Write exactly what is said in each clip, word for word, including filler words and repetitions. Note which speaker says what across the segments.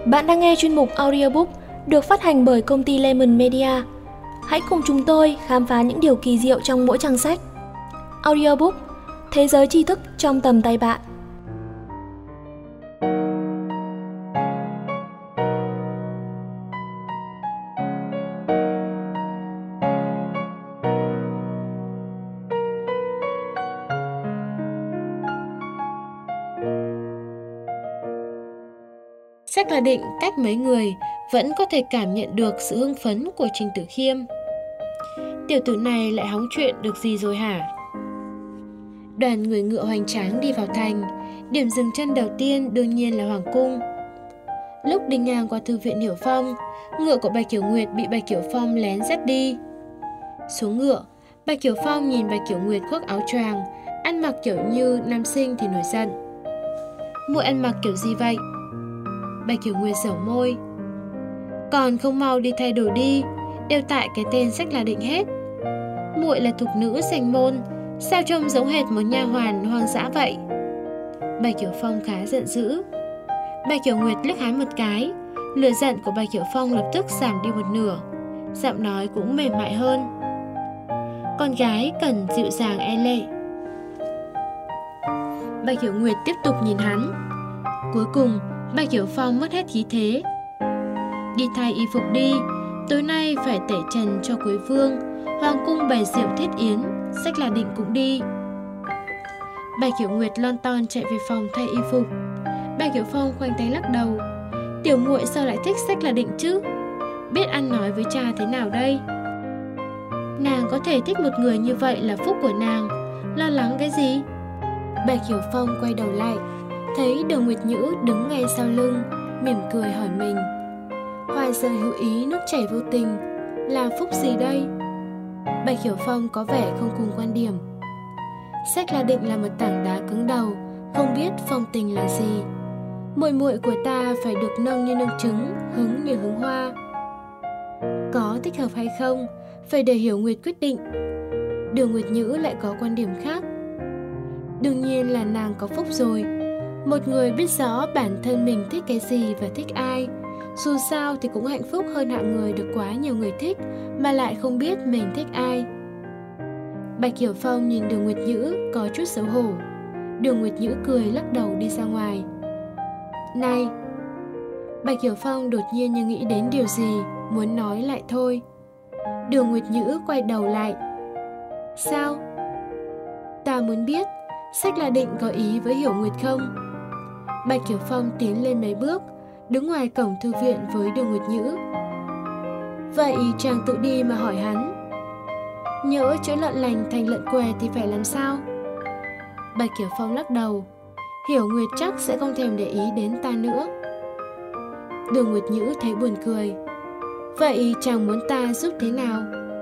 Speaker 1: Bạn đang nghe chuyên mục audiobook được phát hành bởi công ty Lemon Media. Hãy cùng chúng tôi khám phá những điều kỳ diệu trong mỗi trang sách. Audiobook, thế giới tri thức trong tầm tay bạn.
Speaker 2: Sách là định cách mấy người vẫn có thể cảm nhận được sự hưng phấn của Trình Tử Khiêm. Tiểu tử này lại hóng chuyện được gì rồi hả? Đoàn người ngựa hoành tráng đi vào thành. Điểm dừng chân đầu tiên đương nhiên là Hoàng cung. Lúc đi ngang qua thư viện Hiểu Phong, ngựa của Bạch Kiểu Nguyệt bị Bạch Kiểu Phong lén dắt đi. Xuống ngựa, Bạch Kiểu Phong nhìn Bạch Kiểu Nguyệt khoác áo choàng, ăn mặc kiểu như nam sinh thì nổi giận. Muội ăn mặc kiểu gì vậy? Bạch Kiểu Nguyệt giở môi. Còn không mau đi thay đổi đi, đều tại cái tên Sách là định hết. Muội là thục nữ danh môn, sao trông giống hệt một nha hoàn hoang dã vậy? Bạch Kiểu Phong khá giận dữ. Bạch Kiểu Nguyệt liếc hắn một cái, lửa giận của Bạch Kiểu Phong lập tức giảm đi một nửa, giọng nói cũng mềm mại hơn. Con gái cần dịu dàng e lệ. Bạch Kiểu Nguyệt tiếp tục nhìn hắn. Cuối cùng Bạch Kiểu Phong mất hết khí thế. Đi thay y phục đi, tối nay phải tẩy trần cho Quế Vương, hoàng cung bày rượu thiết yến, Sách là định cũng đi. Bạch Kiểu Nguyệt lon ton chạy về phòng thay y phục. Bạch Kiểu Phong khoanh tay lắc đầu. Tiểu muội sao lại thích Sách là định chứ? Biết ăn nói với cha thế nào đây? Nàng có thể thích một người như vậy là phúc của nàng, lo lắng cái gì? Bạch Kiểu Phong quay đầu lại, thấy Đường Nguyệt Nhữ đứng ngay sau lưng, mỉm cười hỏi mình. Hoa rơi hữu ý nước chảy vô tình, là phúc gì đây? Bạch Kiểu Phong có vẻ không cùng quan điểm. Sách là định là một tảng đá cứng đầu, không biết phong tình là gì. Muội muội của ta phải được nâng như nâng trứng, hứng như hứng hoa. Có thích hợp hay không, phải để Hiểu Nguyệt quyết định. Đường Nguyệt Nhữ lại có quan điểm khác. Đương nhiên là nàng có phúc rồi. Một người biết rõ bản thân mình thích cái gì và thích ai, dù sao thì cũng hạnh phúc hơn hạng người được quá nhiều người thích mà lại không biết mình thích ai. Bạch Kiểu Phong nhìn Đường Nguyệt Nhữ có chút xấu hổ. Đường Nguyệt Nhữ cười lắc đầu đi ra ngoài. Này! Bạch Kiểu Phong đột nhiên như nghĩ đến điều gì, muốn nói lại thôi. Đường Nguyệt Nhữ quay đầu lại. Sao? Ta muốn biết Sách là định có ý với Hiểu Nguyệt không? Bạch Kiểu Phong tiến lên mấy bước, đứng ngoài cổng thư viện với Đường Nguyệt Nhữ. Vậy chàng tự đi mà hỏi hắn. Nhỡ chữa lợn lành thành lợn què thì phải làm sao? Bạch Kiểu Phong lắc đầu. Hiểu Nguyệt chắc sẽ không thèm để ý đến ta nữa. Đường Nguyệt Nhữ thấy buồn cười. Vậy chàng muốn ta giúp thế nào?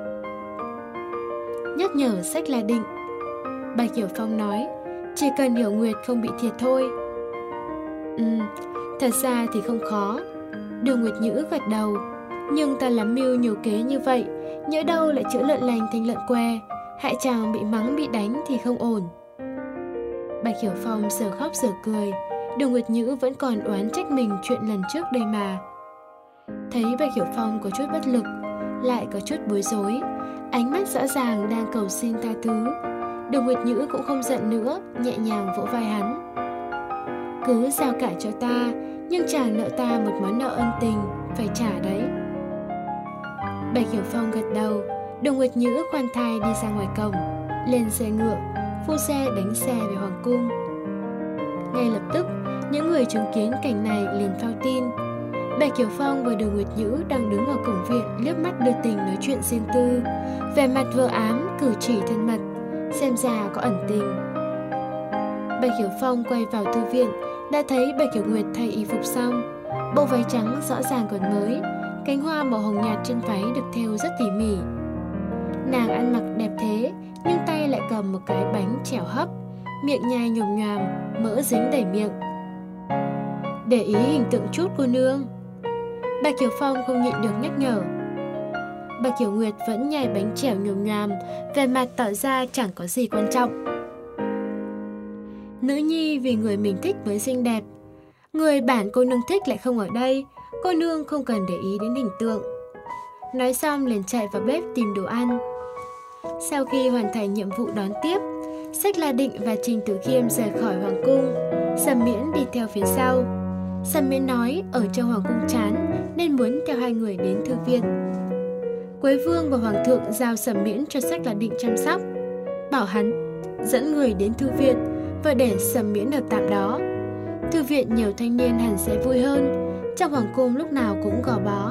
Speaker 2: Nhắc nhở Sách là định. Bạch Kiểu Phong nói. Chỉ cần Hiểu Nguyệt không bị thiệt thôi. Ừ, thật ra thì không khó. Đường Nguyệt Nhữ gật đầu. Nhưng ta lắm mưu nhiều kế như vậy, nhỡ đâu lại chữa lợn lành thành lợn què, hại chàng bị mắng bị đánh thì không ổn. Bạch Hiểu Phong giờ khóc giờ cười. Đường Nguyệt Nhữ vẫn còn oán trách mình chuyện lần trước đây mà. Thấy Bạch Hiểu Phong có chút bất lực, lại có chút bối rối, ánh mắt rõ ràng đang cầu xin tha thứ. Đường Nguyệt Nhữ cũng không giận nữa, nhẹ nhàng vỗ vai hắn. Cứ giao cả cho ta, nhưng chàng nợ ta một món nợ ân tình, phải trả đấy. Bạch Hiểu Phong gật đầu. Đường Nguyệt Nhữ khoan thai đi ra ngoài cổng, lên xe ngựa, phu xe đánh xe về hoàng cung. Ngay lập tức, những người chứng kiến cảnh này liền phao tin. Bạch Hiểu Phong và Đường Nguyệt Nhữ đang đứng ở cổng viện liếc mắt đưa tình nói chuyện riêng tư, vẻ mặt vờ ám, cử chỉ thân mật, xem ra có ẩn tình. Bạch Hiểu Phong quay vào thư viện, đã thấy Bạch Kiểu Nguyệt thay y phục xong. Bộ váy trắng rõ ràng còn mới, cánh hoa màu hồng nhạt trên váy được thêu rất tỉ mỉ. Nàng ăn mặc đẹp thế, nhưng tay lại cầm một cái bánh chèo hấp, miệng nhai nhồm nhoàm, mỡ dính đầy miệng. Để ý hình tượng chút cô nương. Bạch Kiểu Phong không nhịn được nhắc nhở. Bạch Kiểu Nguyệt vẫn nhai bánh chèo nhồm nhoàm, vẻ mặt tỏ ra chẳng có gì quan trọng. Nữ nhi vì người mình thích mới xinh đẹp. Người bản cô nương thích lại không ở đây, cô nương không cần để ý đến hình tượng. Nói xong liền chạy vào bếp tìm đồ ăn. Sau khi hoàn thành nhiệm vụ đón tiếp, Xách La Định và Trình Tử Khiêm rời khỏi hoàng cung. Sầm Miễn đi theo phía sau. Sầm Miễn nói ở trong hoàng cung chán nên muốn theo hai người đến thư viện. Quế Vương và Hoàng thượng giao Sầm Miễn cho Xách La Định chăm sóc, bảo hắn dẫn người đến thư viện và để Sầm Miễn ở tạm đó. Thư viện nhiều thanh niên hẳn sẽ vui hơn, trong hoàng cung lúc nào cũng gò bó.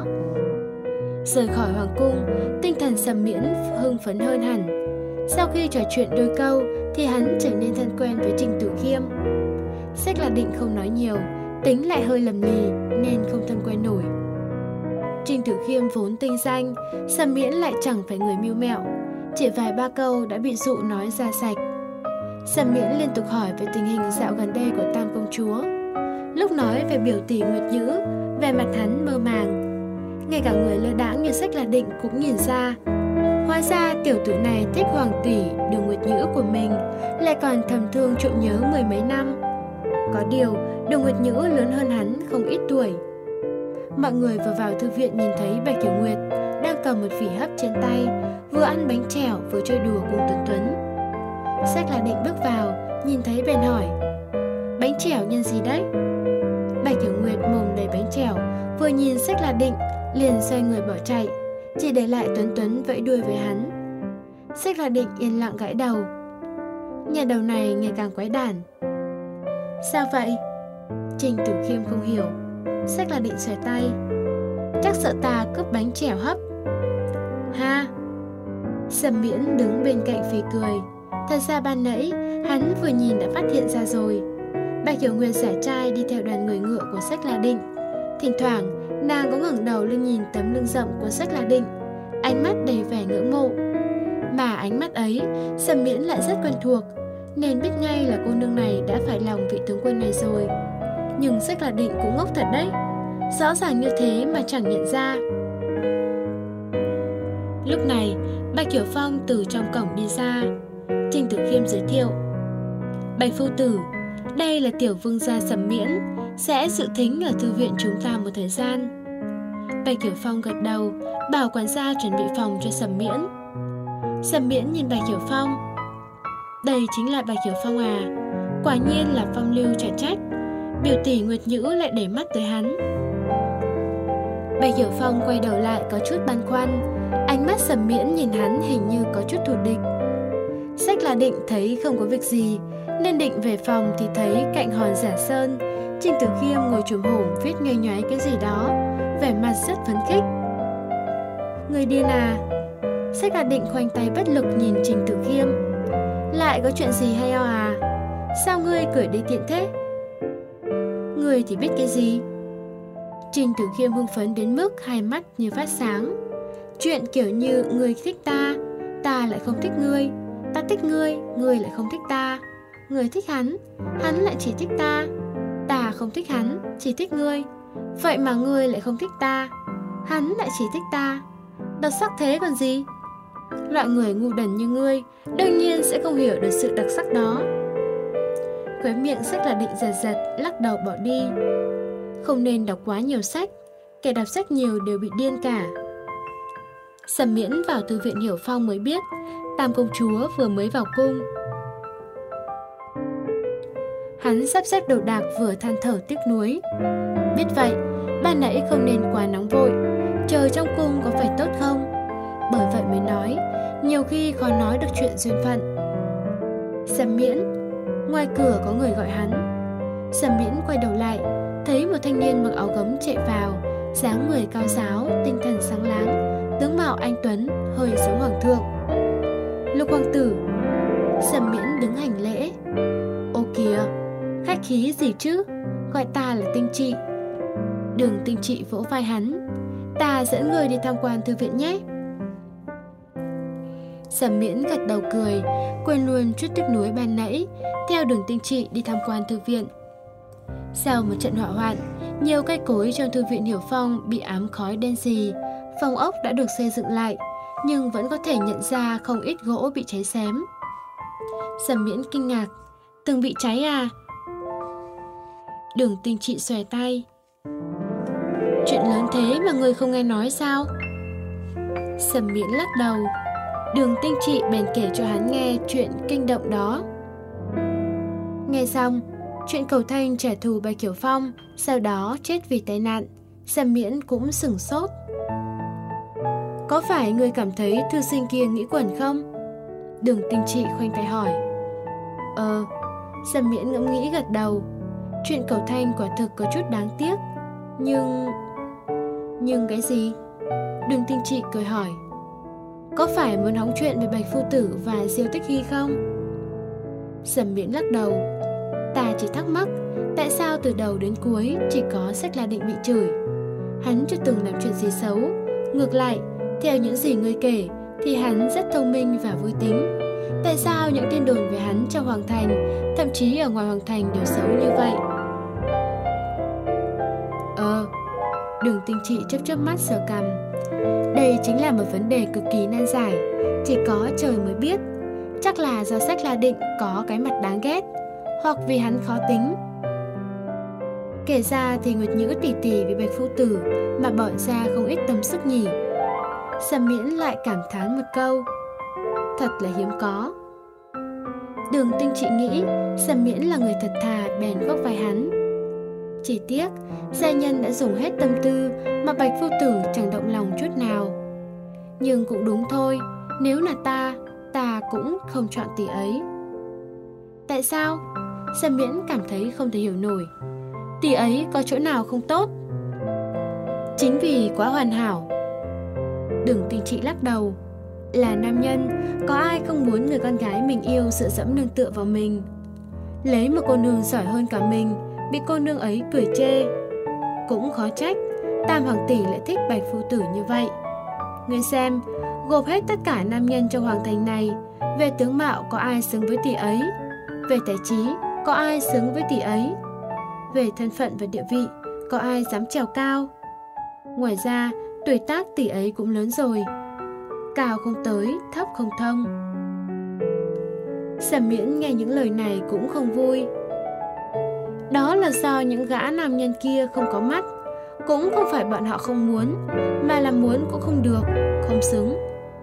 Speaker 2: Rời khỏi hoàng cung, tinh thần Sầm Miễn hưng phấn hơn hẳn. Sau khi trò chuyện đôi câu thì hắn trở nên thân quen với Trình Tử Khiêm. Xách La Định không nói nhiều, tính lại hơi lầm lì nên không thân quen nổi. Trình Tử Khiêm vốn tinh danh, Sầm Miễn lại chẳng phải người mưu mẹo, chỉ vài ba câu đã bị dụ nói ra sạch. Sầm Miễn liên tục hỏi về tình hình dạo gần đây của Tam công chúa. Lúc nói về biểu tỷ Nguyệt Nhữ, vẻ mặt hắn mơ màng. Ngay cả người lơ đãng như Xách La Định cũng nhìn ra. Hóa ra tiểu tử này thích hoàng tỷ Đường Nguyệt Nhữ của mình, lại còn thầm thương trộm nhớ mười mấy năm. Có điều, Đường Nguyệt Nhữ lớn hơn hắn không ít tuổi. Mọi người vừa vào thư viện nhìn thấy Bạch Hiểu Nguyệt đang cầm một phỉ hấp trên tay, vừa ăn bánh trẻo vừa chơi đùa cùng Tuấn Tuấn. Xách La Định bước vào, nhìn thấy bèn hỏi: bánh trẻo nhân gì đấy? Bạch Hiểu Nguyệt mồm đầy bánh trẻo, vừa nhìn Xách La Định liền xoay người bỏ chạy, chỉ để lại Tuấn Tuấn vẫy đuôi với hắn. Xách La Định yên lặng gãi đầu. Nhà đầu này ngày càng quái đản. Sao vậy? Trình Tử Khiêm không hiểu. Xách La Định xoay tay: chắc sợ ta cướp bánh trẻo hấp. Ha! Sầm Miễn đứng bên cạnh phì cười. Thật ra ban nãy hắn vừa nhìn đã phát hiện ra rồi. Bạch Hiểu Nguyệt giải trai đi theo đoàn người ngựa của Xách La Định. Thỉnh thoảng nàng có ngẩng đầu lên nhìn tấm lưng rộng của Xách La Định, ánh mắt đầy vẻ ngưỡng mộ. Mà ánh mắt ấy Sầm Miễn lại rất quen thuộc, nên biết ngay là cô nương này đã phải lòng vị tướng quân này rồi. Nhưng Xách La Định cũng ngốc thật đấy, rõ ràng như thế mà chẳng nhận ra. Lúc này Bạch Hiểu Phong từ trong cổng đi ra. Trình Tử Khiêm giới thiệu: Bạch phu tử, đây là tiểu vương gia Sầm Miễn, sẽ dự thính ở thư viện chúng ta một thời gian. Bạch Hiểu Phong gật đầu, bảo quản gia chuẩn bị phòng cho Sầm Miễn. Sầm Miễn nhìn Bạch Hiểu Phong: đây chính là Bạch Hiểu Phong à? Quả nhiên là phong lưu chả trách. Biểu tỷ Nguyệt Nhữ lại để mắt tới hắn. Bạch Hiểu Phong quay đầu lại có chút băn khoăn, ánh mắt Sầm Miễn nhìn hắn hình như có chút thù địch. Xách La Định thấy không có việc gì nên định về phòng thì thấy cạnh hòn Giả Sơn, Trình Tử Khiêm ngồi chùm hổm viết nhoay nhoáy cái gì đó, vẻ mặt rất phấn khích. Người điên à? Xách La Định khoanh tay bất lực nhìn Trình Tử Khiêm. Lại có chuyện gì hay ho à? Sao ngươi cười đi tiện thế? Ngươi thì biết cái gì? Trình Tử Khiêm hưng phấn đến mức hai mắt như phát sáng. Chuyện kiểu như ngươi thích ta, ta lại không thích ngươi, ta thích ngươi, ngươi lại không thích ta. Ngươi thích hắn, hắn lại chỉ thích ta. Ta không thích hắn, chỉ thích ngươi. Vậy mà ngươi lại không thích ta, hắn lại chỉ thích ta. Đặc sắc thế còn gì? Loại người ngu đần như ngươi đương nhiên sẽ không hiểu được sự đặc sắc đó. Khóe miệng Xách La Định giật giật, lắc đầu bỏ đi. Không nên đọc quá nhiều sách, kẻ đọc sách nhiều đều bị điên cả. Sầm Miễn vào thư viện Hiểu Phong mới biết Tam công chúa vừa mới vào cung. Hắn sắp xếp đồ đạc vừa than thở tiếc nuối. Biết vậy, ban nãy không nên quá nóng vội, chờ trong cung có phải tốt không? Bởi vậy mới nói, nhiều khi khó nói được chuyện duyên phận. Sầm Miễn, ngoài cửa có người gọi hắn. Sầm Miễn quay đầu lại, thấy một thanh niên mặc áo gấm chạy vào, dáng người cao ráo, tinh thần sáng láng, tướng mạo anh tuấn, hơi giống hoàng thượng. Lục hoàng tử. Sầm Miễn đứng hành lễ. Ô kìa, khách khí gì chứ, gọi ta là Tinh Trị. Đường Tinh Trị vỗ vai hắn. Ta dẫn người đi tham quan thư viện nhé. Sầm Miễn gật đầu cười, quên luôn chút tiếc nuối ban nãy, theo Đường Tinh Trị đi tham quan thư viện. Sau một trận hỏa hoạn, nhiều cây cối trong thư viện Hiểu Phong bị ám khói đen xì. Phòng ốc đã được xây dựng lại, nhưng vẫn có thể nhận ra không ít gỗ bị cháy xém. Sầm Miễn kinh ngạc. Từng bị cháy à? Đường Tinh Trị xòe tay. Chuyện lớn thế mà ngươi không nghe nói sao? Sầm Miễn lắc đầu. Đường Tinh Trị bèn kể cho hắn nghe chuyện kinh động đó. Nghe xong chuyện Cầu Thanh trả thù Bạch Hiểu Phong, sau đó chết vì tai nạn, Sầm Miễn cũng sửng sốt. Có phải ngươi cảm thấy thư sinh kia nghĩ quẩn không? Đường Tinh Trị khoanh tay hỏi. Ờ, Sầm Miễn ngẫm nghĩ gật đầu. Chuyện Cầu Thanh quả thực có chút đáng tiếc. Nhưng... Nhưng cái gì? Đường Tinh Trị cười hỏi. Có phải muốn hóng chuyện về Bạch Phu Tử và Diêu Tích Hy không? Sầm Miễn lắc đầu. Ta chỉ thắc mắc, tại sao từ đầu đến cuối chỉ có Sách La Định bị chửi? Hắn chưa từng làm chuyện gì xấu. Ngược lại, theo những gì ngươi kể thì hắn rất thông minh và vui tính. Tại sao những tin đồn về hắn trong Hoàng Thành, thậm chí ở ngoài Hoàng Thành đều xấu như vậy? Ờ, Đường Tinh Trị chớp chớp mắt sờ cằm. Đây chính là một vấn đề cực kỳ nan giải, chỉ có trời mới biết. Chắc là do Sách La Định có cái mặt đáng ghét, hoặc vì hắn khó tính. Kể ra thì Nguyệt Nhữ tỷ tỷ vì Bạch Phu Tử mà bỏ ra không ít tâm sức nhỉ. Sầm Miễn lại cảm thán một câu. Thật là hiếm có. Đường Tinh Trị nghĩ Sầm Miễn là người thật thà, bèn vốc vai hắn. Chỉ tiếc gia nhân đã dùng hết tâm tư mà Bạch Phu Tử chẳng động lòng chút nào. Nhưng cũng đúng thôi, nếu là ta, ta cũng không chọn tỷ ấy. Tại sao? Sầm Miễn cảm thấy không thể hiểu nổi. Tỷ ấy có chỗ nào không tốt? Chính vì quá hoàn hảo. Đường Tinh Trị lắc đầu. Là nam nhân, có ai không muốn người con gái mình yêu dựa dẫm nương tựa vào mình? Lấy một cô nương giỏi hơn cả mình, bị cô nương ấy cười chê. Cũng khó trách Tam Hoàng tỷ lại thích Bạch Phu Tử như vậy. Ngươi xem, gộp hết tất cả nam nhân trong Hoàng Thành này, về tướng mạo có ai xứng với tỷ ấy? Về tài trí có ai xứng với tỷ ấy? Về thân phận và địa vị có ai dám trèo cao? Ngoài ra tuổi tác tỷ ấy cũng lớn rồi, cao không tới, thấp không thông. Sầm Miễn nghe những lời này cũng không vui. Đó là do những gã nam nhân kia không có mắt. Cũng không phải bọn họ không muốn, mà là muốn cũng không được, không xứng.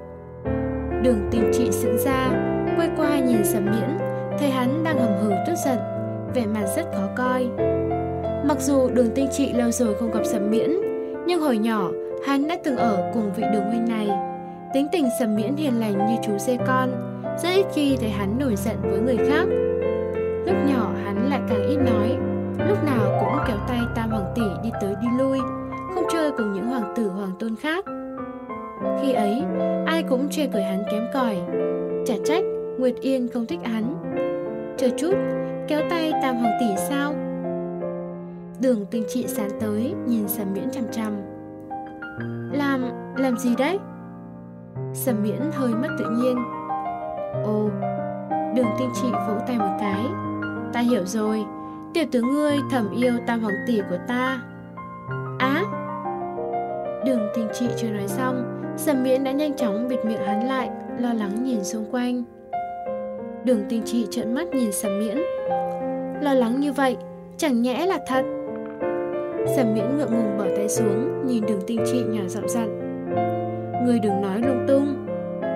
Speaker 2: Đường Tinh Trị sững ra, quay qua nhìn Sầm Miễn, thấy hắn đang hầm hừ tức giận, vẻ mặt rất khó coi. Mặc dù Đường Tinh Trị lâu rồi không gặp Sầm Miễn, nhưng hồi nhỏ hắn đã từng ở cùng vị đường huynh này. Tính tình Sầm Miễn hiền lành như chú dê con, rất ít khi thấy hắn nổi giận với người khác. Lúc nhỏ hắn lại càng ít nói, lúc nào cũng kéo tay Tam Hoàng tỷ đi tới đi lui, không chơi cùng những hoàng tử hoàng tôn khác. Khi ấy ai cũng chê cười hắn kém cỏi, chả trách Nguyệt Yên không thích hắn. Chờ chút, kéo tay Tam Hoàng tỷ sao? Đường Tinh Trị sán tới nhìn Sầm Miễn chằm chằm. Làm, làm gì đấy? Sầm Miễn hơi mất tự nhiên. Ồ, Đường Tinh Trị vỗ tay một cái. Ta hiểu rồi, tiểu tử ngươi thầm yêu Tam Hoàng tỷ của ta. Á? Đường Tinh Trị chưa nói xong, Sầm Miễn đã nhanh chóng bịt miệng hắn lại, lo lắng nhìn xung quanh. Đường Tinh Trị trợn mắt nhìn Sầm Miễn. Lo lắng như vậy, chẳng nhẽ là thật? Sầm Miễn ngượng ngùng bỏ tay xuống, nhìn Đường Tinh Trị nhỏ giọng dặn. Ngươi đừng nói lung tung.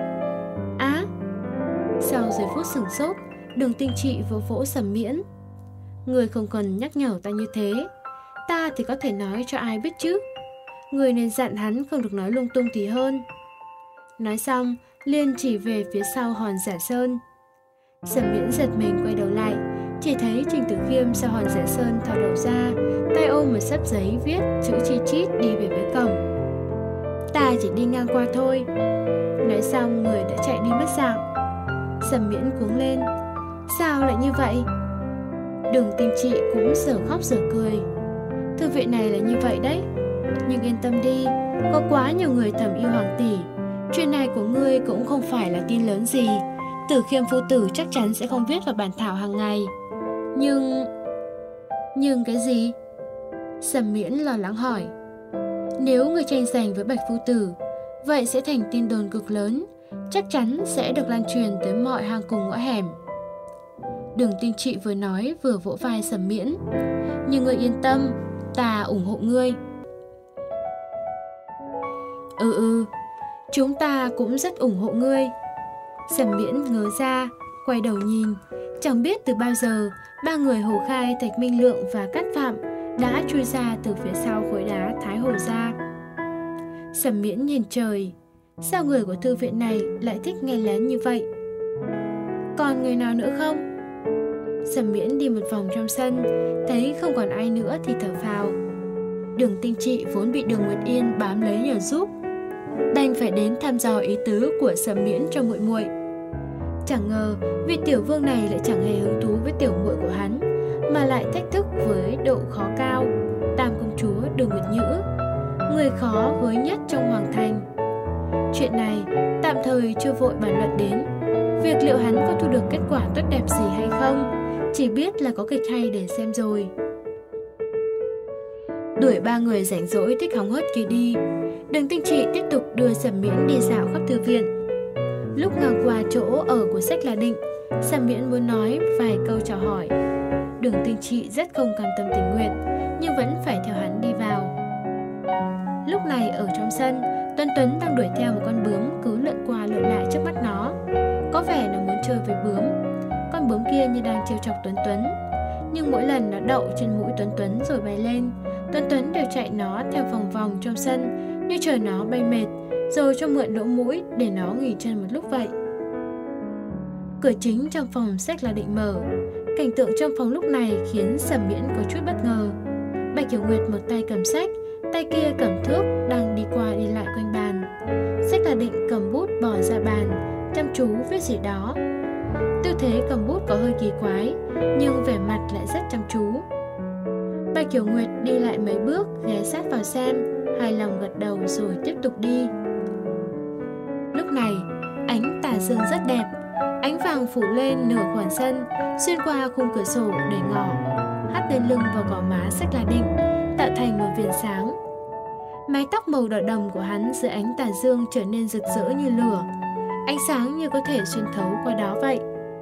Speaker 2: Á? Sau giây phút sửng sốt, Đường Tinh Trị vỗ vỗ Sầm Miễn. Ngươi không cần nhắc nhở ta như thế, ta thì có thể nói cho ai biết chứ. Ngươi nên dặn hắn không được nói lung tung thì hơn. Nói xong, liền chỉ về phía sau hòn Giả Sơn. Sầm Miễn giật mình quay đầu lại, chỉ thấy Trình Tử Khiêm sau hòn Giả Sơn thò đầu ra, tay ôm một xấp giấy viết chữ chi chít đi về phía cổng. Ta chỉ đi ngang qua thôi. Nói xong người đã chạy đi mất dạng. Sầm Miễn cuống lên. Sao lại như vậy? Đường Tinh Trị cũng dở khóc dở cười. Thư viện này là như vậy đấy, nhưng yên tâm đi, có quá nhiều người thầm yêu Hoàng tỷ. Chuyện này của ngươi cũng không phải là tin lớn gì. Tử Khiêm phu tử chắc chắn sẽ không viết vào bản thảo hàng ngày. Nhưng... Nhưng cái gì? Sầm Miễn lo lắng hỏi. Nếu người tranh giành với Bạch phu tử, vậy sẽ thành tin đồn cực lớn, chắc chắn sẽ được lan truyền tới mọi hang cùng ngõ hẻm. Đường Tinh Trị vừa nói vừa vỗ vai Sầm Miễn. Nhưng ngươi yên tâm, ta ủng hộ ngươi. Ừ ừ, chúng ta cũng rất ủng hộ ngươi. Sầm Miễn ngớ ra, quay đầu nhìn. Chẳng biết từ bao giờ, ba người Hồ Khai, Thạch Minh Lượng và Cát Phạm đã chui ra từ phía sau khối đá Thái Hồ ra. Sầm Miễn nhìn trời, sao người của thư viện này lại thích nghe lén như vậy? Còn người nào nữa không? Sầm Miễn đi một vòng trong sân, thấy không còn ai nữa thì thở phào. Đường Tinh Trị vốn bị Đường Nguyệt Yên bám lấy nhờ giúp, đành phải đến thăm dò ý tứ của Sầm Miễn cho muội muội. Chẳng ngờ vị tiểu vương này lại chẳng hề hứng thú với tiểu muội của hắn, mà lại thách thức với độ khó cao Tam công chúa Đường Nguyệt Nhữ, người khó với nhất trong hoàng thành. Chuyện này tạm thời chưa vội bàn luận đến. Việc liệu hắn có thu được kết quả tốt đẹp gì hay không, chỉ biết là có kịch hay để xem rồi. Đuổi ba người rảnh rỗi thích hóng hớt kia đi, Đường Tinh Trị tiếp tục đưa Sầm Miễn đi dạo khắp thư viện. Lúc ngang qua chỗ ở của Sách La Định, Sầm Miễn muốn nói vài câu chào hỏi. Đường Tinh Trị rất không cam tâm tình nguyện, nhưng vẫn phải theo hắn đi vào. Lúc này ở trong sân, Tuấn Tuấn đang đuổi theo một con bướm cứ lượn qua lượn lại trước mắt nó. Có vẻ nó muốn chơi với bướm. Con bướm kia như đang trêu chọc Tuấn Tuấn, nhưng mỗi lần nó đậu trên mũi Tuấn Tuấn rồi bay lên, Tuấn Tuấn đều chạy nó theo vòng vòng trong sân, như chờ nó bay mệt, rồi cho mượn lỗ mũi để nó nghỉ chân một lúc vậy. Cửa chính trong phòng Sách La Định mở. Cảnh tượng trong phòng lúc này khiến Sầm Miễn có chút bất ngờ. Bạch Hiểu Nguyệt một tay cầm sách, tay kia cầm thước, đang đi qua đi lại quanh bàn. Sách La Định cầm bút bỏ ra bàn, chăm chú viết gì đó. Tư thế cầm bút có hơi kỳ quái, nhưng vẻ mặt lại rất chăm chú. Bạch Hiểu Nguyệt đi lại mấy bước, ghé sát vào xem, hài lòng gật đầu rồi tiếp tục đi. Lúc này, ánh tà dương rất đẹp, ánh vàng phủ lên nửa khoảng sân, xuyên qua khung cửa sổ để ngỏ, hắt lên lưng và gò má Sách La Định, tạo thành một viền sáng. Mái tóc màu đỏ đồng của hắn dưới ánh tà dương trở nên rực rỡ như lửa, ánh sáng như có thể xuyên thấu qua đó vậy.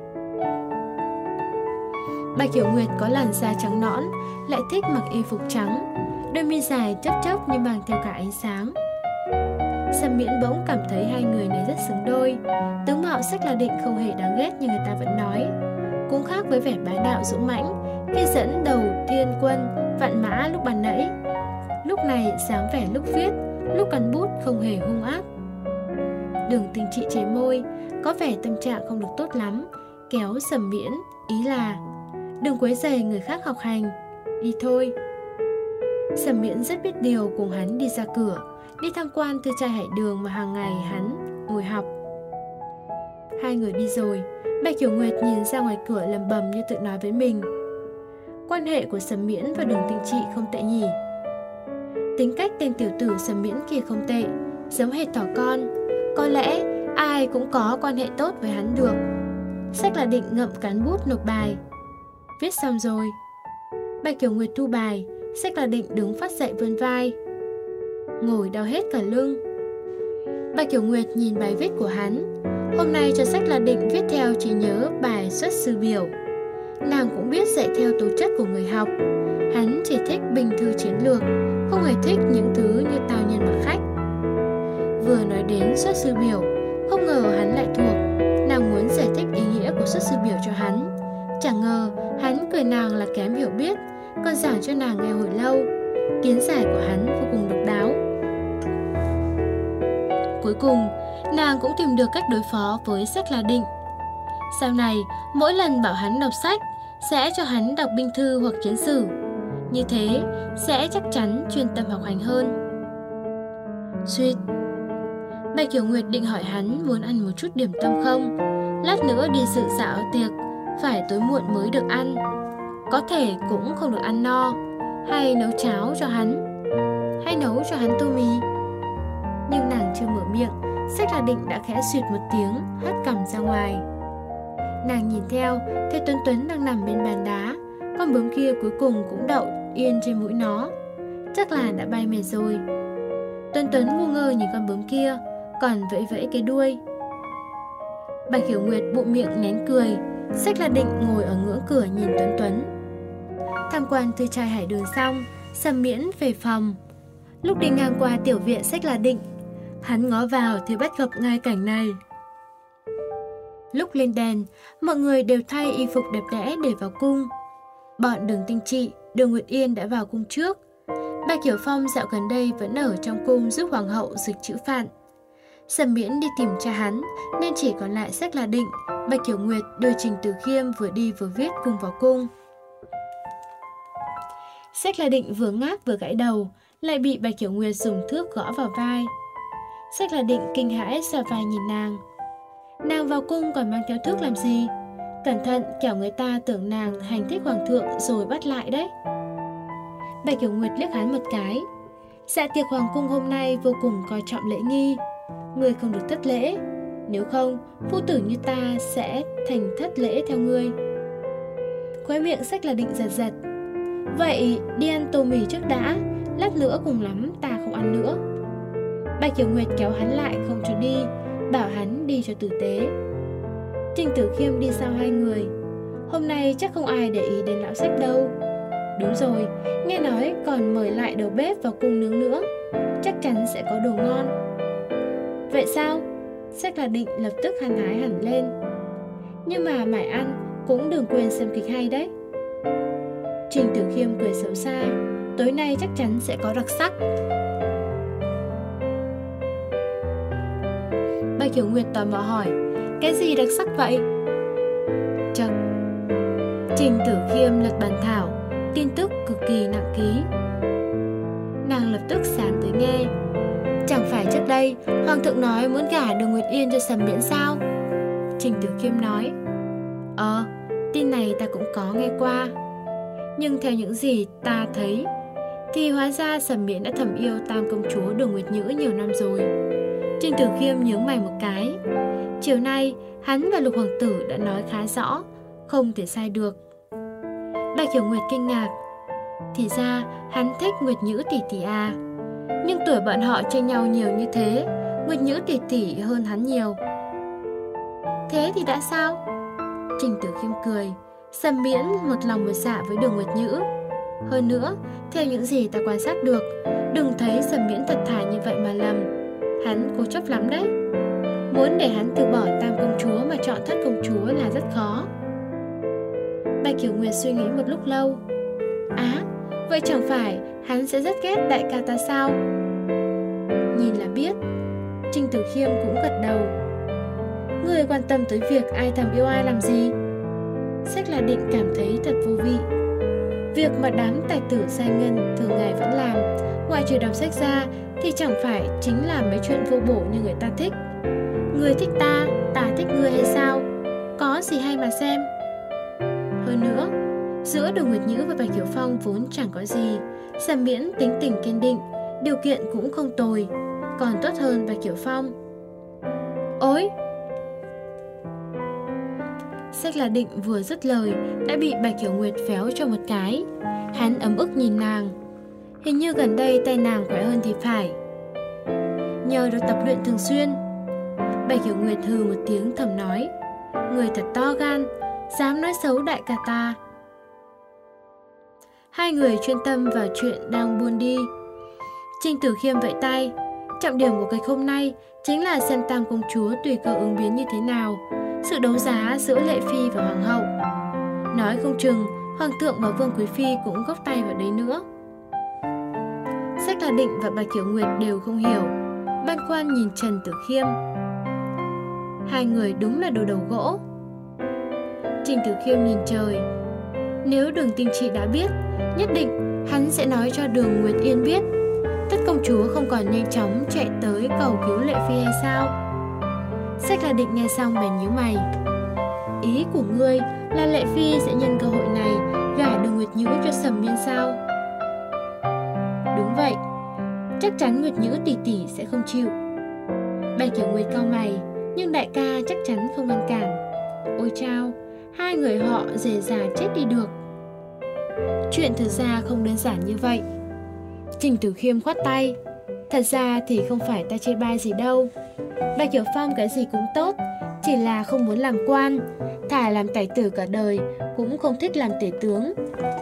Speaker 2: Bạch Hiểu Nguyệt có làn da trắng nõn, lại thích mặc y phục trắng, đôi mi dài chớp chớp như mang theo cả ánh sáng. Sầm Miễn bỗng cảm thấy hai người này rất xứng đôi. Tướng mạo Sách La Định không hề đáng ghét như người ta vẫn nói, cũng khác với vẻ bá đạo dũng mãnh khi dẫn đầu thiên quân vạn mã lúc ban nãy. Lúc này dáng vẻ lúc viết, lúc cắn bút không hề hung ác. Đường Tinh Trị chế môi, có vẻ tâm trạng không được tốt lắm, kéo Sầm Miễn, ý là đừng quấy rầy người khác học hành, đi thôi. Sầm Miễn rất biết điều, cùng hắn đi ra cửa, đi tham quan thư trai Hải Đường mà hàng ngày hắn ngồi học. Hai người đi rồi, Bạch Hiểu Nguyệt nhìn ra ngoài cửa lẩm bẩm như tự nói với mình. Quan hệ của Sầm Miễn và Đường Tinh Trị không tệ nhỉ. Tính cách tên tiểu tử Sầm Miễn kia không tệ, giống hệt thỏ con, có lẽ ai cũng có quan hệ tốt với hắn được. Sách La Định ngậm cán bút nộp bài. Viết xong rồi. Bạch Hiểu Nguyệt thu bài, Sách La Định đứng phát dậy vươn vai, ngồi đau hết cả lưng. Bạch Hiểu Nguyệt nhìn bài viết của hắn. Hôm nay cho Sách La Định viết theo trí nhớ bài xuất sư biểu. Nàng cũng biết dạy theo tố chất của người học. Hắn chỉ thích bình thư chiến lược, không hề thích những thứ như tào nhân mặc khách. Vừa nói đến xuất sư biểu, không ngờ hắn lại thuộc. Nàng muốn giải thích ý nghĩa của xuất sư biểu cho hắn, chẳng ngờ hắn cười nàng là kém hiểu biết, còn giảng cho nàng nghe hồi lâu. Kiến giải của hắn vô cùng độc đáo. Cuối cùng, nàng cũng tìm được cách đối phó với Sách La Định. Sau này, mỗi lần bảo hắn đọc sách, sẽ cho hắn đọc binh thư hoặc chiến sử. Như thế, sẽ chắc chắn chuyên tâm học hành hơn. Suýt. Bạch Hiểu Nguyệt định hỏi hắn muốn ăn một chút điểm tâm không, lát nữa đi dự dạo tiệc, phải tối muộn mới được ăn, có thể cũng không được ăn no, hay nấu cháo cho hắn, hay nấu cho hắn tô mì. Nhưng nàng chưa mở miệng, Sách La Định đã khẽ suyệt một tiếng, hất cằm ra ngoài. Nàng nhìn theo, thấy Tuấn Tuấn đang nằm bên bàn đá, con bướm kia cuối cùng cũng đậu yên trên mũi nó, chắc là đã bay mệt rồi. Tuấn Tuấn ngu ngơ nhìn con bướm kia, còn vẫy vẫy cái đuôi. Bạch Hiểu Nguyệt bụng miệng nén cười, Sách La Định ngồi ở ngưỡng cửa nhìn Tuấn Tuấn. Tham quan thư trai Hải Đường xong, Sầm Miễn về phòng. Lúc đi ngang qua tiểu viện Sách La Định, Hắn ngó vào thì bắt gặp ngay cảnh này. Lúc lên đèn, mọi người đều thay y phục đẹp đẽ để vào cung. Bọn Đường Tinh Trị, Đường Nguyệt Yên đã vào cung trước. Bạch Hiểu Phong dạo gần đây vẫn ở trong cung giúp hoàng hậu dịch chữ Phạn. Sầm Miễn đi tìm cha hắn nên chỉ còn lại Sách La Định. Bạch Hiểu Nguyệt đưa Trình Tử Khiêm vừa đi vừa viết cùng vào cung. Sách La Định vừa ngáp vừa gãi đầu, lại bị Bạch Hiểu Nguyệt dùng thước gõ vào vai. Sách La Định kinh hãi xoa vai nhìn nàng. Nàng vào cung còn mang theo thước làm gì? Cẩn thận kẻo người ta tưởng nàng hành thích hoàng thượng rồi bắt lại đấy. Bạch Hiểu Nguyệt liếc hắn một cái. Dạ tiệc hoàng cung hôm nay vô cùng coi trọng lễ nghi, ngươi không được thất lễ, nếu không phu tử như ta sẽ thành thất lễ theo ngươi. Khóe miệng Sách La Định giật giật. Vậy đi ăn tô mì trước đã, lát nữa cùng lắm ta không ăn nữa. Bạch Hiểu Nguyệt kéo hắn lại không cho đi, bảo hắn đi cho tử tế. Trình Tử Khiêm đi sau hai người. Hôm nay chắc không ai để ý đến lão Sách đâu. Đúng rồi, nghe nói còn mời lại đầu bếp vào cung nướng nữa, chắc chắn sẽ có đồ ngon. Vậy sao? Sách La Định lập tức hăng hái hẳn lên. Nhưng mà mải ăn cũng đừng quên xem kịch hay đấy. Trình Tử Khiêm cười xấu xa. Tối nay chắc chắn sẽ có đặc sắc. Bạch Hiểu Nguyệt tò mò hỏi, cái gì đặc sắc vậy? Chật. Trình Tử Khiêm lật bàn thảo, tin tức cực kỳ nặng ký. Nàng lập tức sáng tới nghe. Chẳng phải trước đây hoàng thượng nói muốn gả Đường Nguyệt Yên cho Sầm Miễn sao? Trình Tử Khiêm nói, Ờ, tin này ta cũng có nghe qua. Nhưng theo những gì ta thấy thì hóa ra Sầm Miễn đã thầm yêu tam công chúa Đường Nguyệt Nhữ nhiều năm rồi. Trình Tử Khiêm nhướng mày một cái. Chiều nay hắn và Lục hoàng tử đã nói khá rõ, không thể sai được. Bạch Hiểu Nguyệt kinh ngạc. Thì ra hắn thích Nguyệt Nhữ tỷ tỷ à? Nhưng tuổi bọn họ chênh nhau nhiều như thế, Nguyệt Nhữ tỷ tỷ hơn hắn nhiều. Thế thì đã sao? Trình Tử Khiêm cười. Sầm Miễn một lòng một dạ với Đường Nguyệt Nhữ. Hơn nữa, theo những gì ta quan sát được, đừng thấy Sầm Miễn thật thà như vậy mà lầm. Hắn cố chấp lắm đấy. Muốn để hắn từ bỏ tam công chúa mà chọn thất công chúa là rất khó. Bạch Hiểu Nguyệt suy nghĩ một lúc lâu. Á, à, vậy chẳng phải hắn sẽ rất ghét đại ca ta sao? Nhìn là biết. Trình Tử Khiêm cũng gật đầu. Người quan tâm tới việc ai thầm yêu ai làm gì? Sách La Định cảm thấy thật vô vị. Việc mà đám tài tử giai ngân thường ngày vẫn làm, ngoại trừ đọc sách ra, thì chẳng phải chính là mấy chuyện vô bổ như người ta thích. Người thích ta, ta thích người hay sao? Có gì hay mà xem. Hơn nữa, giữa Đường Nguyệt Nhữ và Bạch Hiểu Phong vốn chẳng có gì. Sầm Miễn tính tình kiên định, điều kiện cũng không tồi, còn tốt hơn Bạch Hiểu Phong. Ôi! Sách La Định vừa dứt lời đã bị Bạch Hiểu Nguyệt véo cho một cái. Hắn ấm ức nhìn nàng. Hình như gần đây tay nàng khỏe hơn thì phải. Nhờ được tập luyện thường xuyên. Bạch Hiểu Nguyệt hừ một tiếng thầm nói, người thật to gan, dám nói xấu đại ca ta. Hai người chuyên tâm vào chuyện đang buôn đi. Trình Tử Khiêm vẫy tay. Trọng điểm của kịch hôm nay chính là xem tam công chúa tùy cơ ứng biến như thế nào, sự đấu giá giữa Lệ Phi và Hoàng hậu. Nói không chừng Hoàng thượng và Vương Quý Phi cũng góp tay vào đấy nữa. Sách La Định và Bạch Hiểu Nguyệt đều không hiểu, băn khoăn nhìn Trần Tử Khiêm. Hai người đúng là đồ đầu gỗ. Trình Tử Khiêm nhìn trời. Nếu Đường Tinh Trị đã biết, nhất định hắn sẽ nói cho Đường Nguyệt Yên biết. Thất công chúa không còn nhanh chóng chạy tới cầu cứu Lệ Phi hay sao? Sách La Định nghe xong bèn nhíu mày. Ý của ngươi là Lệ Phi sẽ nhân cơ hội này gả Đường Nguyệt Nhữ cho Sầm Miễn sao? Đúng vậy, chắc chắn Nguyệt Nhữ tỷ tỷ sẽ không chịu. Bạch Hiểu Nguyệt cau mày, nhưng đại ca chắc chắn không ngăn cản. Ôi chao, hai người họ dề dà chết đi được. Chuyện thực ra không đơn giản như vậy. Trình Tử Khiêm khoát tay. Thật ra thì không phải ta chê bai gì đâu. Bạch Hiểu Phong cái gì cũng tốt, chỉ là không muốn làm quan. Thà làm tài tử cả đời cũng không thích làm tể tướng.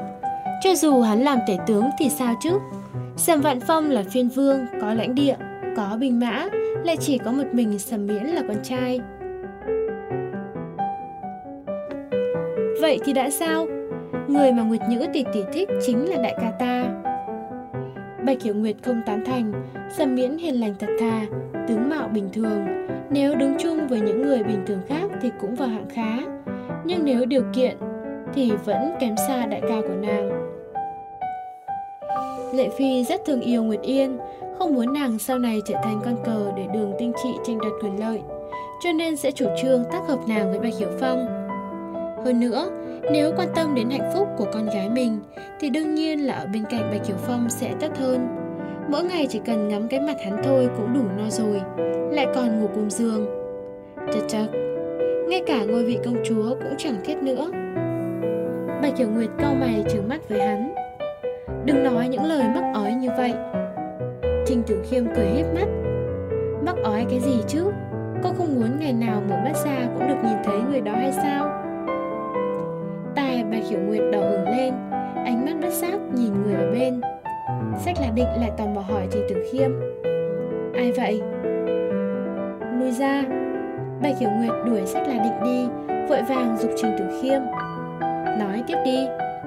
Speaker 2: Cho dù hắn làm tể tướng thì sao chứ? Sầm Vạn Phong là phiên vương, có lãnh địa, có binh mã, lại chỉ có một mình Sầm Miễn là con trai. Vậy thì đã sao? Người mà Nguyệt Nhữ tỷ tỷ thích chính là đại ca ta. Bạch Hiểu Nguyệt không tán thành. Sầm Miễn hiền lành thật thà, tướng mạo bình thường, nếu đứng chung với những người bình thường khác thì cũng vào hạng khá, nhưng nếu điều kiện thì vẫn kém xa đại ca của nàng. Lệ Phi rất thương yêu Nguyệt Yên, không muốn nàng sau này trở thành con cờ để Đường Tinh Trị tranh đoạt quyền lợi, cho nên sẽ chủ trương tác hợp nàng với Bạch Hiểu Phong. Hơn nữa, nếu quan tâm đến hạnh phúc của con gái mình thì đương nhiên là ở bên cạnh Bạch Hiểu Phong sẽ tốt hơn. Mỗi ngày chỉ cần ngắm cái mặt hắn thôi cũng đủ no rồi, lại còn ngủ cùng giường. Chật chật, ngay cả ngôi vị công chúa cũng chẳng thiết nữa. Bạch Hiểu Nguyệt cau mày trừng mắt với hắn. Đừng nói những lời mắc ói như vậy. Trình Tử Khiêm cười híp mắt. Mắc ói cái gì chứ? Cô không muốn ngày nào mở mắt ra cũng được nhìn thấy người đó hay sao? Tai Bạch Hiểu Nguyệt đỏ ửng lên, ánh mắt bất giác nhìn người ở bên. Sách là Định lại tò mò hỏi Trình Tử Khiêm. Ai vậy? Lui ra. Bạch Hiểu Nguyệt đuổi Sách là Định đi, vội vàng giục Trình Tử Khiêm. Nói tiếp đi.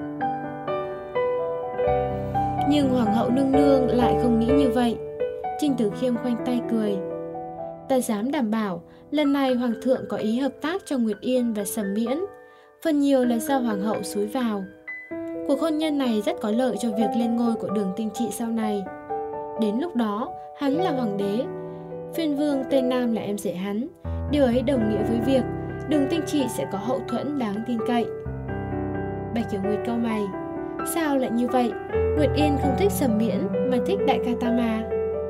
Speaker 2: Nhưng Hoàng hậu nương nương lại không nghĩ như vậy. Trình Tử Khiêm khoanh tay cười. Ta dám đảm bảo lần này Hoàng thượng có ý hợp tác cho Nguyệt Yên và Sầm Miễn, phần nhiều là do Hoàng hậu xúi vào. Cuộc hôn nhân này rất có lợi cho việc lên ngôi của Đường Tinh Trị sau này. Đến lúc đó, hắn là hoàng đế, Phiên vương Tây Nam là em rể hắn. Điều ấy đồng nghĩa với việc Đường Tinh Trị sẽ có hậu thuẫn đáng tin cậy. Bạch Hiểu Nguyệt cau mày. Sao lại như vậy? Nguyệt Yên không thích Sầm Miễn mà thích đại ca ta mà.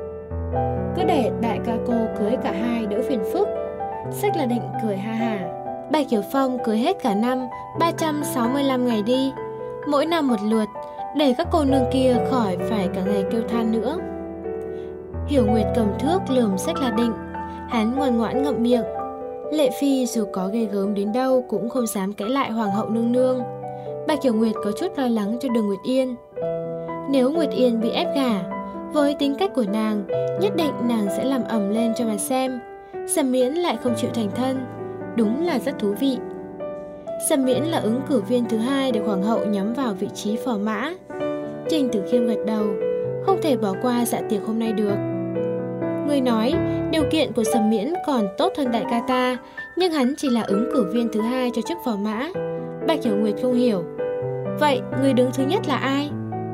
Speaker 2: Cứ để đại ca cô cưới cả hai đỡ phiền phức. Sách là Định cười ha hả. Bạch Hiểu Phong cưới hết cả năm ba trăm sáu mươi lăm ngày đi, mỗi năm một lượt, để các cô nương kia khỏi phải cả ngày kêu than nữa. Hiểu Nguyệt cầm thước lườm Sách là Định. Hắn ngoan ngoãn ngậm miệng. Lệ Phi dù có ghê gớm đến đâu cũng không dám cãi lại Hoàng hậu nương nương. Bạch Hiểu Nguyệt có chút lo lắng cho Đường Nguyệt Yên. Nếu Nguyệt Yên bị ép gả, với tính cách của nàng, nhất định nàng sẽ làm ầm lên cho mà xem. Sầm Miễn lại không chịu thành thân, đúng là rất thú vị. Sầm Miễn là ứng cử viên thứ hai được Hoàng hậu nhắm vào vị trí phò mã. Trình Tử Khiêm gật đầu, không thể bỏ qua dạ tiệc hôm nay được. Người nói điều kiện của Sầm Miễn còn tốt hơn đại ca ta, nhưng hắn chỉ là ứng cử viên thứ hai cho chức phò mã. Bạch Hiểu Nguyệt không hiểu. Vậy người đứng thứ nhất là ai?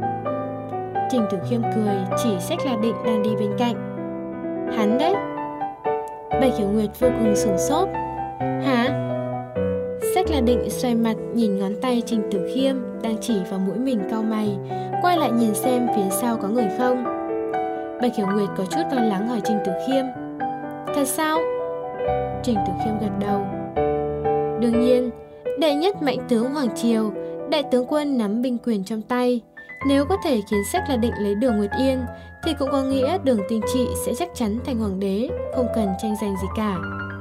Speaker 2: Trình Tử Khiêm cười chỉ Sách là Định đang đi bên cạnh. Hắn đấy. Bạch Hiểu Nguyệt vô cùng sửng sốt. Hả? Sách là Định xoay mặt nhìn ngón tay Trình Tử Khiêm đang chỉ vào mũi mình cau mày, quay lại nhìn xem phía sau có người không. Bạch Hiểu Nguyệt có chút lo lắng hỏi Trình Tử Khiêm. Thật sao? Trình Tử Khiêm gật đầu. Đương nhiên, đệ nhất mạnh tướng Hoàng Triều, đại tướng quân nắm binh quyền trong tay. Nếu có thể khiến Sách là Định lấy Đường Nguyệt Yên thì cũng có nghĩa Đường Tinh Trị sẽ chắc chắn thành hoàng đế, không cần tranh giành gì cả.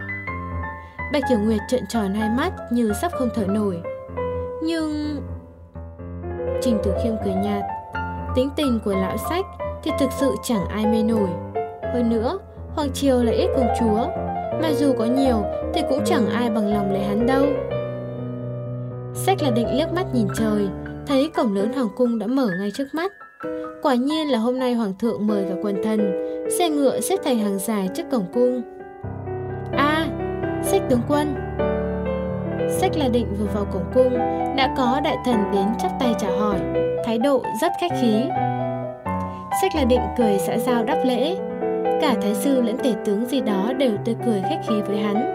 Speaker 2: Bạch Hiểu Nguyệt trợn tròn hai mắt như sắp không thở nổi. Nhưng... Trình Tử Khiêm cười nhạt. Tính tình của lão Sách thì thực sự chẳng ai mê nổi. Hơn nữa, Hoàng Triều là ít công chúa, mà dù có nhiều thì cũng chẳng ai bằng lòng lấy hắn đâu. Sách là Định liếc mắt nhìn trời, thấy cổng lớn hoàng cung đã mở ngay trước mắt. Quả nhiên là hôm nay hoàng thượng mời cả quần thần, xe ngựa xếp thành hàng dài trước cổng cung. A, à, Sách tướng quân. Sách là Định vừa vào cổng cung đã có đại thần đến chắp tay chào hỏi, thái độ rất khách khí. Sách là Định cười xã giao đáp lễ. Cả thái sư lẫn tể tướng gì đó đều tươi cười khách khí với hắn.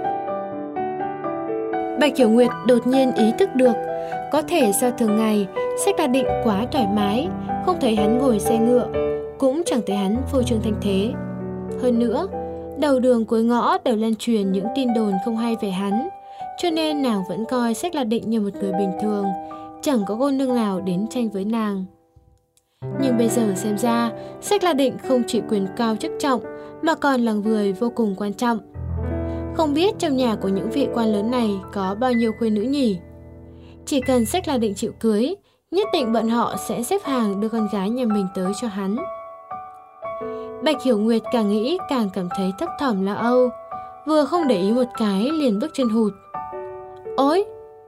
Speaker 2: Bạch Hiểu Nguyệt đột nhiên ý thức được, có thể do thường ngày Sách là Định quá thoải mái, không thấy hắn ngồi xe ngựa, cũng chẳng thấy hắn phô trương thanh thế. Hơn nữa, đầu đường cuối ngõ đều lan truyền những tin đồn không hay về hắn, cho nên nàng vẫn coi Sách là Định như một người bình thường, chẳng có cô nương nào đến tranh với nàng. Nhưng bây giờ xem ra, Sách là Định không chỉ quyền cao chức trọng mà còn là người vô cùng quan trọng. Không biết trong nhà của những vị quan lớn này có bao nhiêu khuê nữ nhỉ? Chỉ cần Sách là Định chịu cưới, nhất định bọn họ sẽ xếp hàng đưa con gái nhà mình tới cho hắn. Bạch Hiểu Nguyệt càng nghĩ càng cảm thấy thấp thỏm lo âu, vừa không để ý một cái liền bước chân hụt. Ôi!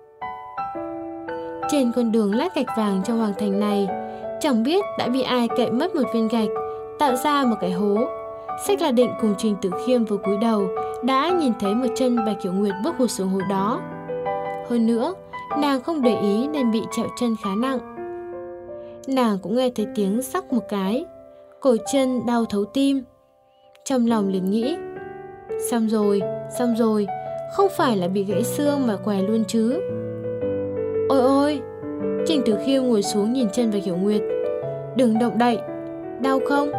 Speaker 2: Trên con đường lát gạch vàng trong hoàng thành này, chẳng biết đã bị ai cậy mất một viên gạch, tạo ra một cái hố. Xách là Định cùng Trình Tử Khiêm vừa cúi đầu đã nhìn thấy một chân Bạch Hiểu Nguyệt bước hụt xuống hố đó. Hơn nữa, nàng không để ý nên bị trẹo chân khá nặng. Nàng cũng nghe thấy tiếng xóc một cái, cổ chân đau thấu tim. Trong lòng liền nghĩ, xong rồi, xong rồi, không phải là bị gãy xương mà què luôn chứ. Ôi ôi! Trình Tử Khiêm ngồi xuống nhìn chân Bạch Hiểu Nguyệt. Đừng động đậy, đau không?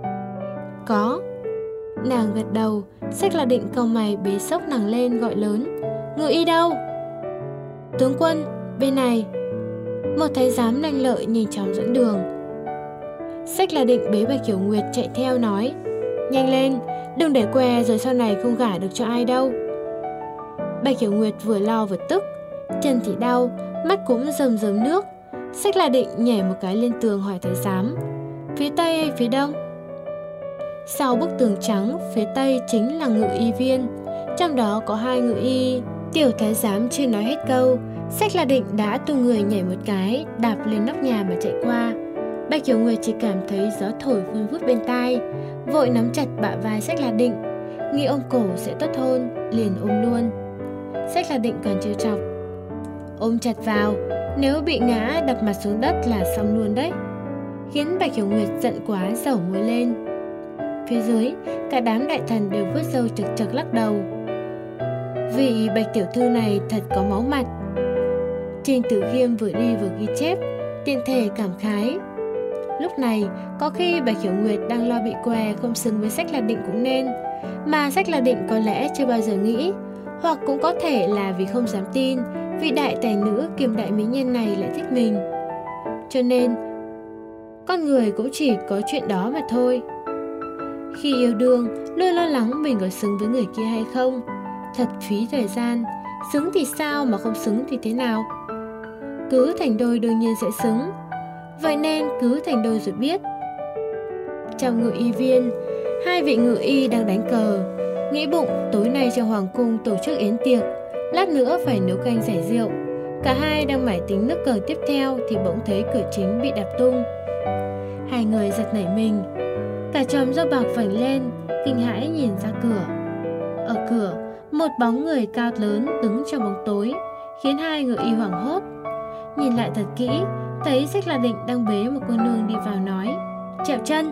Speaker 2: Có. Nàng gật đầu. Xách là Định cau mày bế xốc nàng lên gọi lớn, Ngự y đâu? Tướng quân, bên này. Một thái giám lanh lợi nhanh chóng dẫn đường. Xách là Định bế Bạch Hiểu Nguyệt chạy theo nói, nhanh lên, đừng để què rồi sau này không gả được cho ai đâu. Bạch Hiểu Nguyệt vừa lo vừa tức, chân thì đau, mắt cũng rơm rớm nước. Xách là Định nhảy một cái lên tường hỏi thái giám, phía tây hay phía đông? Sau bức tường trắng, phía tây chính là ngự y viên, trong đó có hai ngự y. Tiểu thái giám chưa nói hết câu, Xách là Định đã tung người nhảy một cái, đạp lên nóc nhà mà chạy qua. Bạch Hiểu Nguyệt chỉ cảm thấy gió thổi vun vút bên tai, vội nắm chặt bả vai Xách là Định, nghĩ ôm cổ sẽ tốt hơn, liền ôm luôn. Xách là Định còn trêu chọc, ôm chặt vào, nếu bị ngã đập mặt xuống đất là xong luôn đấy, khiến Bạch Hiểu Nguyệt giận quá dẩu môi lên. Phía dưới, cả đám đại thần đều vuốt râu chực chực lắc đầu. Vị Bạch tiểu thư này thật có máu mặt. Trình Tử Khiêm vừa đi vừa ghi chép, tiện thể cảm khái. Lúc này, có khi Bạch Hiểu Nguyệt đang lo bị què không xứng với Xách là Định cũng nên, mà Xách là Định có lẽ chưa bao giờ nghĩ, hoặc cũng có thể là vì không dám tin vị đại tài nữ kiêm đại mỹ nhân này lại thích mình. Cho nên, con người cũng chỉ có chuyện đó mà thôi. Khi yêu đương, luôn lo lắng mình có xứng với người kia hay không. Thật phí thời gian, xứng thì sao mà không xứng thì thế nào? Cứ thành đôi đương nhiên sẽ xứng, vậy nên cứ thành đôi rồi biết. Trong ngự y viên, hai vị ngự y đang đánh cờ, nghĩ bụng tối nay trong hoàng cung tổ chức yến tiệc, lát nữa phải nấu canh giải rượu. Cả hai đang mải tính nước cờ tiếp theo thì bỗng thấy cửa chính bị đạp tung. Hai người giật nảy mình, cả chòm râu bạc vành lên, kinh hãi nhìn ra cửa. Ở cửa, một bóng người cao lớn đứng trong bóng tối, khiến hai ngự y hoảng hốt. Nhìn lại thật kỹ, thấy Xách là Định đang bế một cô nương đi vào nói, trẹo chân.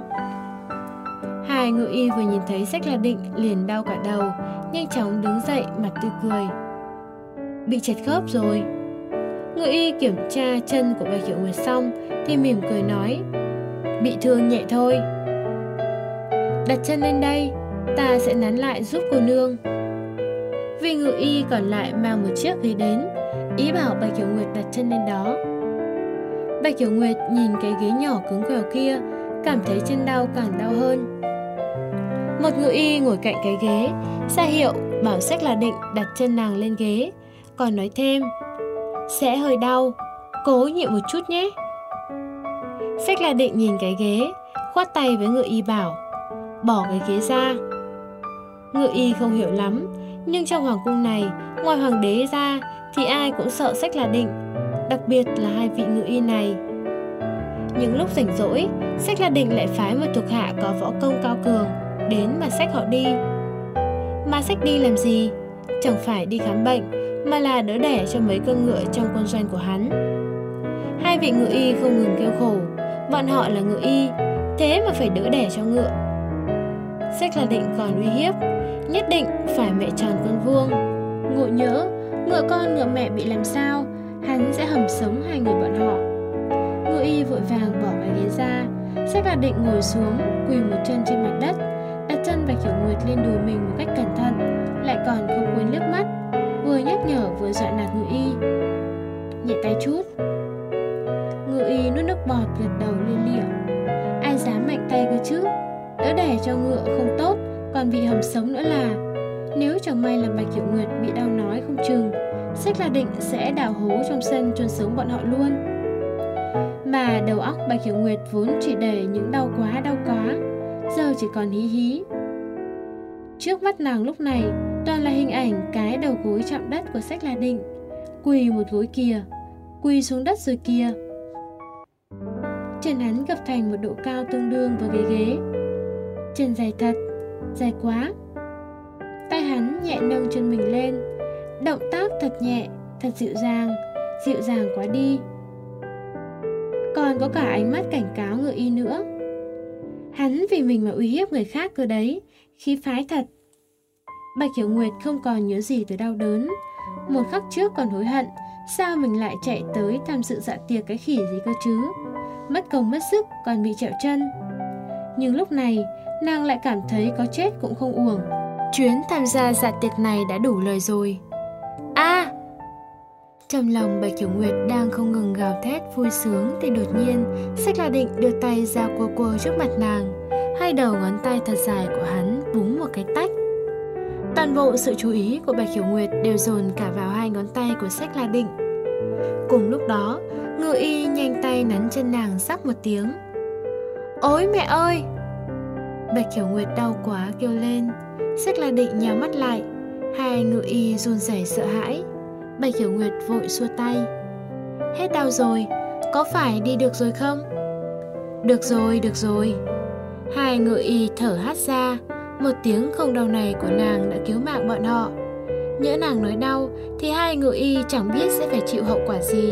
Speaker 2: Hai ngự y vừa nhìn thấy Xách là Định liền đau cả đầu, nhanh chóng đứng dậy mặt tươi cười. Bị chật khớp rồi. Ngự y kiểm tra chân của Bạch Hiểu Nguyệt xong thì mỉm cười nói, bị thương nhẹ thôi. Đặt chân lên đây, ta sẽ nắn lại giúp cô nương. Vị ngự y còn lại mang một chiếc ghế đến, ý bảo Bạch Hiểu Nguyệt đặt chân lên đó. Bạch Hiểu Nguyệt nhìn cái ghế nhỏ cứng quèo kia, cảm thấy chân đau càng đau hơn. Một ngự y ngồi cạnh cái ghế, ra hiệu bảo Xách là Định đặt chân nàng lên ghế, còn nói thêm, sẽ hơi đau, cố nhịn một chút nhé. Xách là Định nhìn cái ghế, khoát tay với ngự y bảo, bỏ cái ghế ra. Ngự y không hiểu lắm, nhưng trong hoàng cung này, ngoài hoàng đế ra thì ai cũng sợ Xách là Định, đặc biệt là hai vị ngự y này. Những lúc rảnh rỗi, Xách là Định lại phái một thuộc hạ có võ công cao cường đến mà xách họ đi. Mà xách đi làm gì? Chẳng phải đi khám bệnh, mà là đỡ đẻ cho mấy con ngựa trong quân doanh của hắn. Hai vị ngự y không ngừng kêu khổ, bọn họ là ngự y, thế mà phải đỡ đẻ cho ngựa. Xách là Định còn uy hiếp, nhất định phải mẹ tròn con vuông. Ngộ nhỡ, ngựa con ngựa mẹ bị làm sao, hắn sẽ hầm sống hai người bọn họ. Ngự y vội vàng bỏ cái ghế ra, Xách là Định ngồi xuống, quỳ một chân trên mặt đất, đặt chân Bạch Hiểu Nguyệt lên đùi mình một cách cẩn thận, lại còn không quên liếc mắt, vừa nhắc nhở vừa dọa nạt ngự y. Nhẹ tay chút. Ngự y nuốt nước bọt gật đầu lia lịa. Ai dám mạnh tay cơ chứ? Đỡ đẻ cho ngựa không tốt, còn bị hầm sống nữa là. Nếu chẳng may làm Bạch Hiểu Nguyệt bị đau nói không chừng, Xách là Định sẽ đào hố trong sân chôn sống bọn họ luôn. Mà đầu óc Bạch Hiểu Nguyệt vốn chỉ để những đau quá đau quá, giờ chỉ còn hí hí. Trước mắt nàng lúc này toàn là hình ảnh cái đầu gối chạm đất của Sách La Định. Quỳ một gối kìa, quỳ xuống đất rồi kìa. Chân hắn gập thành một độ cao tương đương với ghế ghế. Chân dài thật, dài quá. Tay hắn nhẹ nâng chân mình lên, động tác thật nhẹ, thật dịu dàng, dịu dàng quá đi. Còn có cả ánh mắt cảnh cáo Ngự Y nữa. Hắn vì mình mà uy hiếp người khác cơ đấy, khí phái thật. Bạch Hiểu Nguyệt không còn nhớ gì tới đau đớn. Một khắc trước còn hối hận, sao mình lại chạy tới tham dự dạ tiệc cái khỉ gì cơ chứ. Mất công mất sức còn bị trẹo chân. Nhưng lúc này nàng lại cảm thấy có chết cũng không uổng. Chuyến tham gia dạ tiệc này đã đủ lời rồi. À! Trong lòng Bạch Hiểu Nguyệt đang không ngừng gào thét vui sướng thì đột nhiên Sách La Định đưa tay ra quơ quơ trước mặt nàng. Hai đầu ngón tay thật dài của hắn búng một cái tách. Toàn bộ sự chú ý của Bạch Hiểu Nguyệt đều dồn cả vào hai ngón tay của Sách La Định. Cùng lúc đó, Ngự Y nhanh tay nắn chân nàng rắc một tiếng. Ôi mẹ ơi! Bạch Hiểu Nguyệt đau quá kêu lên. Sách La Định nhắm mắt lại. Hai Ngự Y run rẩy sợ hãi. Bạch Hiểu Nguyệt vội xua tay. Hết đau rồi, có phải đi được rồi không? Được rồi, được rồi. Hai Ngự Y thở hắt ra. Một tiếng không đau này của nàng đã cứu mạng bọn họ. Nhỡ nàng nói đau thì hai Ngự Y chẳng biết sẽ phải chịu hậu quả gì.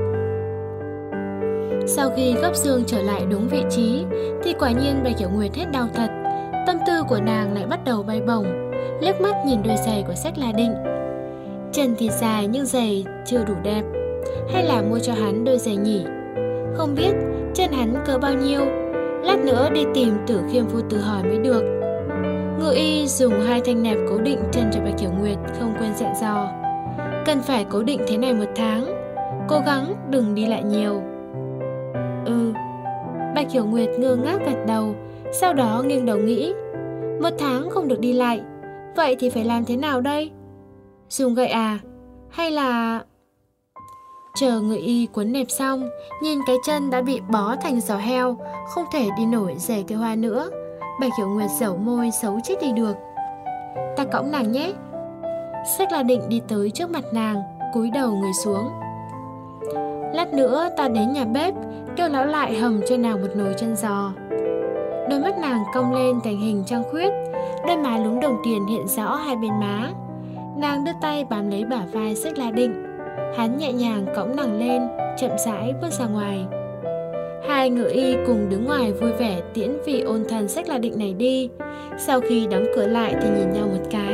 Speaker 2: Sau khi gấp xương trở lại đúng vị trí thì quả nhiên Bạch Hiểu Nguyệt hết đau thật. Tâm tư của nàng lại bắt đầu bay bổng, liếc mắt nhìn đôi giày của Sách La Định. Chân thì dài nhưng giày chưa đủ đẹp, hay là mua cho hắn đôi giày nhỉ? Không biết chân hắn cỡ bao nhiêu, lát nữa đi tìm Tử Khiêm phu tử hỏi mới được. Ngự Y dùng hai thanh nẹp cố định chân cho Bạch Hiểu Nguyệt, không quên dặn dò. Cần phải cố định thế này một tháng, cố gắng đừng đi lại nhiều. Ừ. Bạch Hiểu Nguyệt ngơ ngác gật đầu, sau đó nghiêng đầu nghĩ. Một tháng không được đi lại, vậy thì phải làm thế nào đây? Dùng gậy à? Hay là... Chờ Ngự Y cuốn nẹp xong, nhìn cái chân đã bị bó thành giò heo, không thể đi nổi giày theo hoa nữa. Bạch Hiểu Nguyệt dẩu môi xấu chết đi được. Ta cõng nàng nhé. Sách La Định đi tới trước mặt nàng, cúi đầu người xuống. Lát nữa ta đến nhà bếp, kêu lão lại hầm cho nàng một nồi chân giò. Đôi mắt nàng cong lên thành hình trăng khuyết, đôi má lúm đồng tiền hiện rõ hai bên má. Nàng đưa tay bám lấy bả vai Sách La Định. Hắn nhẹ nhàng cõng nàng lên, chậm rãi bước ra ngoài. Hai Ngự Y cùng đứng ngoài vui vẻ tiễn vị ôn thần Sách La Định này đi. Sau khi đóng cửa lại thì nhìn nhau một cái.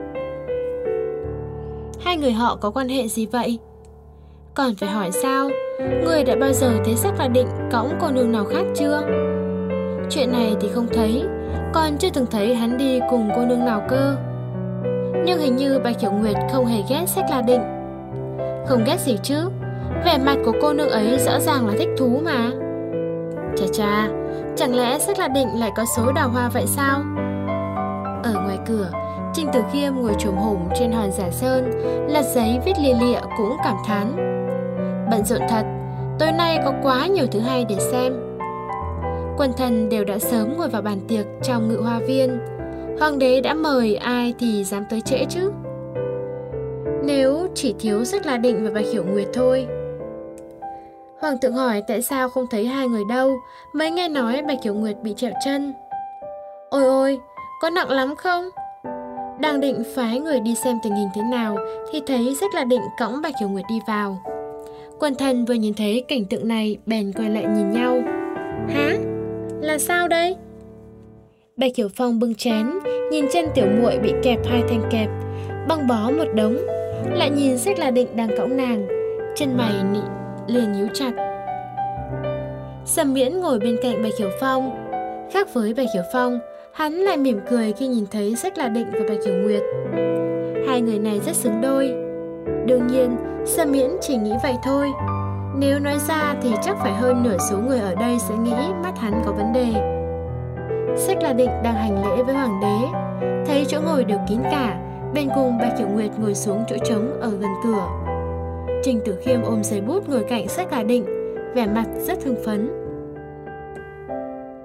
Speaker 2: Hai người họ có quan hệ gì vậy? Còn phải hỏi sao? Người đã bao giờ thấy Sách La Định cõng cô nương nào khác chưa? Chuyện này thì không thấy, còn chưa từng thấy hắn đi cùng cô nương nào cơ. Nhưng hình như Bạch Hiểu Nguyệt không hề ghét Sách La Định. Không ghét gì chứ, vẻ mặt của cô nương ấy rõ ràng là thích thú mà. Chà chà, chẳng lẽ Sách La Định lại có số đào hoa vậy sao? Ở ngoài cửa, Trình Tử Khiêm ngồi chồm hổm trên hòn giả sơn, lật giấy viết lia lịa cũng cảm thán. Bận rộn thật, tối nay có quá nhiều thứ hay để xem. Quần thần đều đã sớm ngồi vào bàn tiệc trong Ngự Hoa Viên. Hoàng đế đã mời, ai thì dám tới trễ chứ? Nếu chỉ thiếu Sách La Định và Bạch Hiểu Nguyệt thôi. Hoàng thượng hỏi tại sao không thấy hai người đâu, mới nghe nói Bạch Hiểu Nguyệt bị trẹo chân. Ôi ôi, có nặng lắm không? Đang định phái người đi xem tình hình thế nào thì thấy Sách La Định cõng Bạch Hiểu Nguyệt đi vào. Quần thần vừa nhìn thấy cảnh tượng này bèn quay lại nhìn nhau. Hả? Là sao đây? Bạch Hiểu Phong bưng chén, nhìn chân tiểu muội bị kẹp hai thanh kẹp, băng bó một đống, lại nhìn Sách La Định đang cõng nàng, chân mày nị liền nhíu chặt. Sầm Miễn ngồi bên cạnh Bạch Hiểu Phong. Khác với Bạch Hiểu Phong, hắn lại mỉm cười khi nhìn thấy Sách La Định và Bạch Hiểu Nguyệt. Hai người này rất xứng đôi. Đương nhiên, Sầm Miễn chỉ nghĩ vậy thôi. Nếu nói ra thì chắc phải hơn nửa số người ở đây sẽ nghĩ mắt hắn có vấn đề. Sách La Định đang hành lễ với hoàng đế, thấy chỗ ngồi đều kín cả, bên cùng Bạch Hiểu Nguyệt ngồi xuống chỗ trống ở gần cửa. Trình Tử Khiêm ôm giấy bút ngồi cạnh Sách La Định, vẻ mặt rất hưng phấn.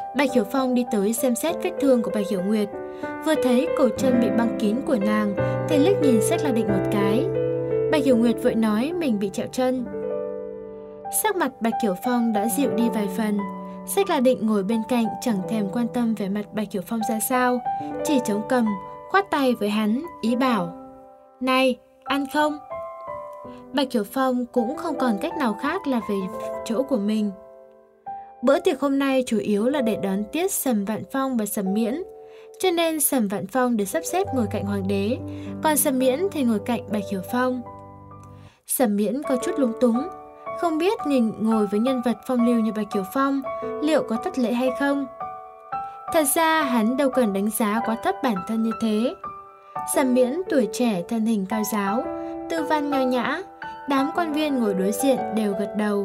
Speaker 2: Bạch Hiểu Phong đi tới xem xét vết thương của Bạch Hiểu Nguyệt. Vừa thấy cổ chân bị băng kín của nàng thì liếc nhìn Sách La Định một cái. Bạch Hiểu Nguyệt vội nói mình bị trẹo chân. Sắc mặt Bạch Hiểu Phong đã dịu đi vài phần. Sách La Định ngồi bên cạnh chẳng thèm quan tâm về mặt Bạch Hiểu Phong ra sao, chỉ chống cằm, khoát tay với hắn, ý bảo: "Này, ăn không?" Bạch Hiểu Phong cũng không còn cách nào khác là về chỗ của mình. Bữa tiệc hôm nay chủ yếu là để đón tiếp Sầm Vạn Phong và Sầm Miễn, cho nên Sầm Vạn Phong được sắp xếp ngồi cạnh hoàng đế, còn Sầm Miễn thì ngồi cạnh Bạch Hiểu Phong. Sầm Miễn có chút lúng túng, không biết nhìn ngồi với nhân vật phong lưu như Bạch Hiểu Phong liệu có thất lễ hay không. Thật ra hắn đâu cần đánh giá quá thấp bản thân như thế. Sầm Miễn tuổi trẻ, thân hình cao giáo, tư văn nho nhã, đám quan viên ngồi đối diện đều gật đầu.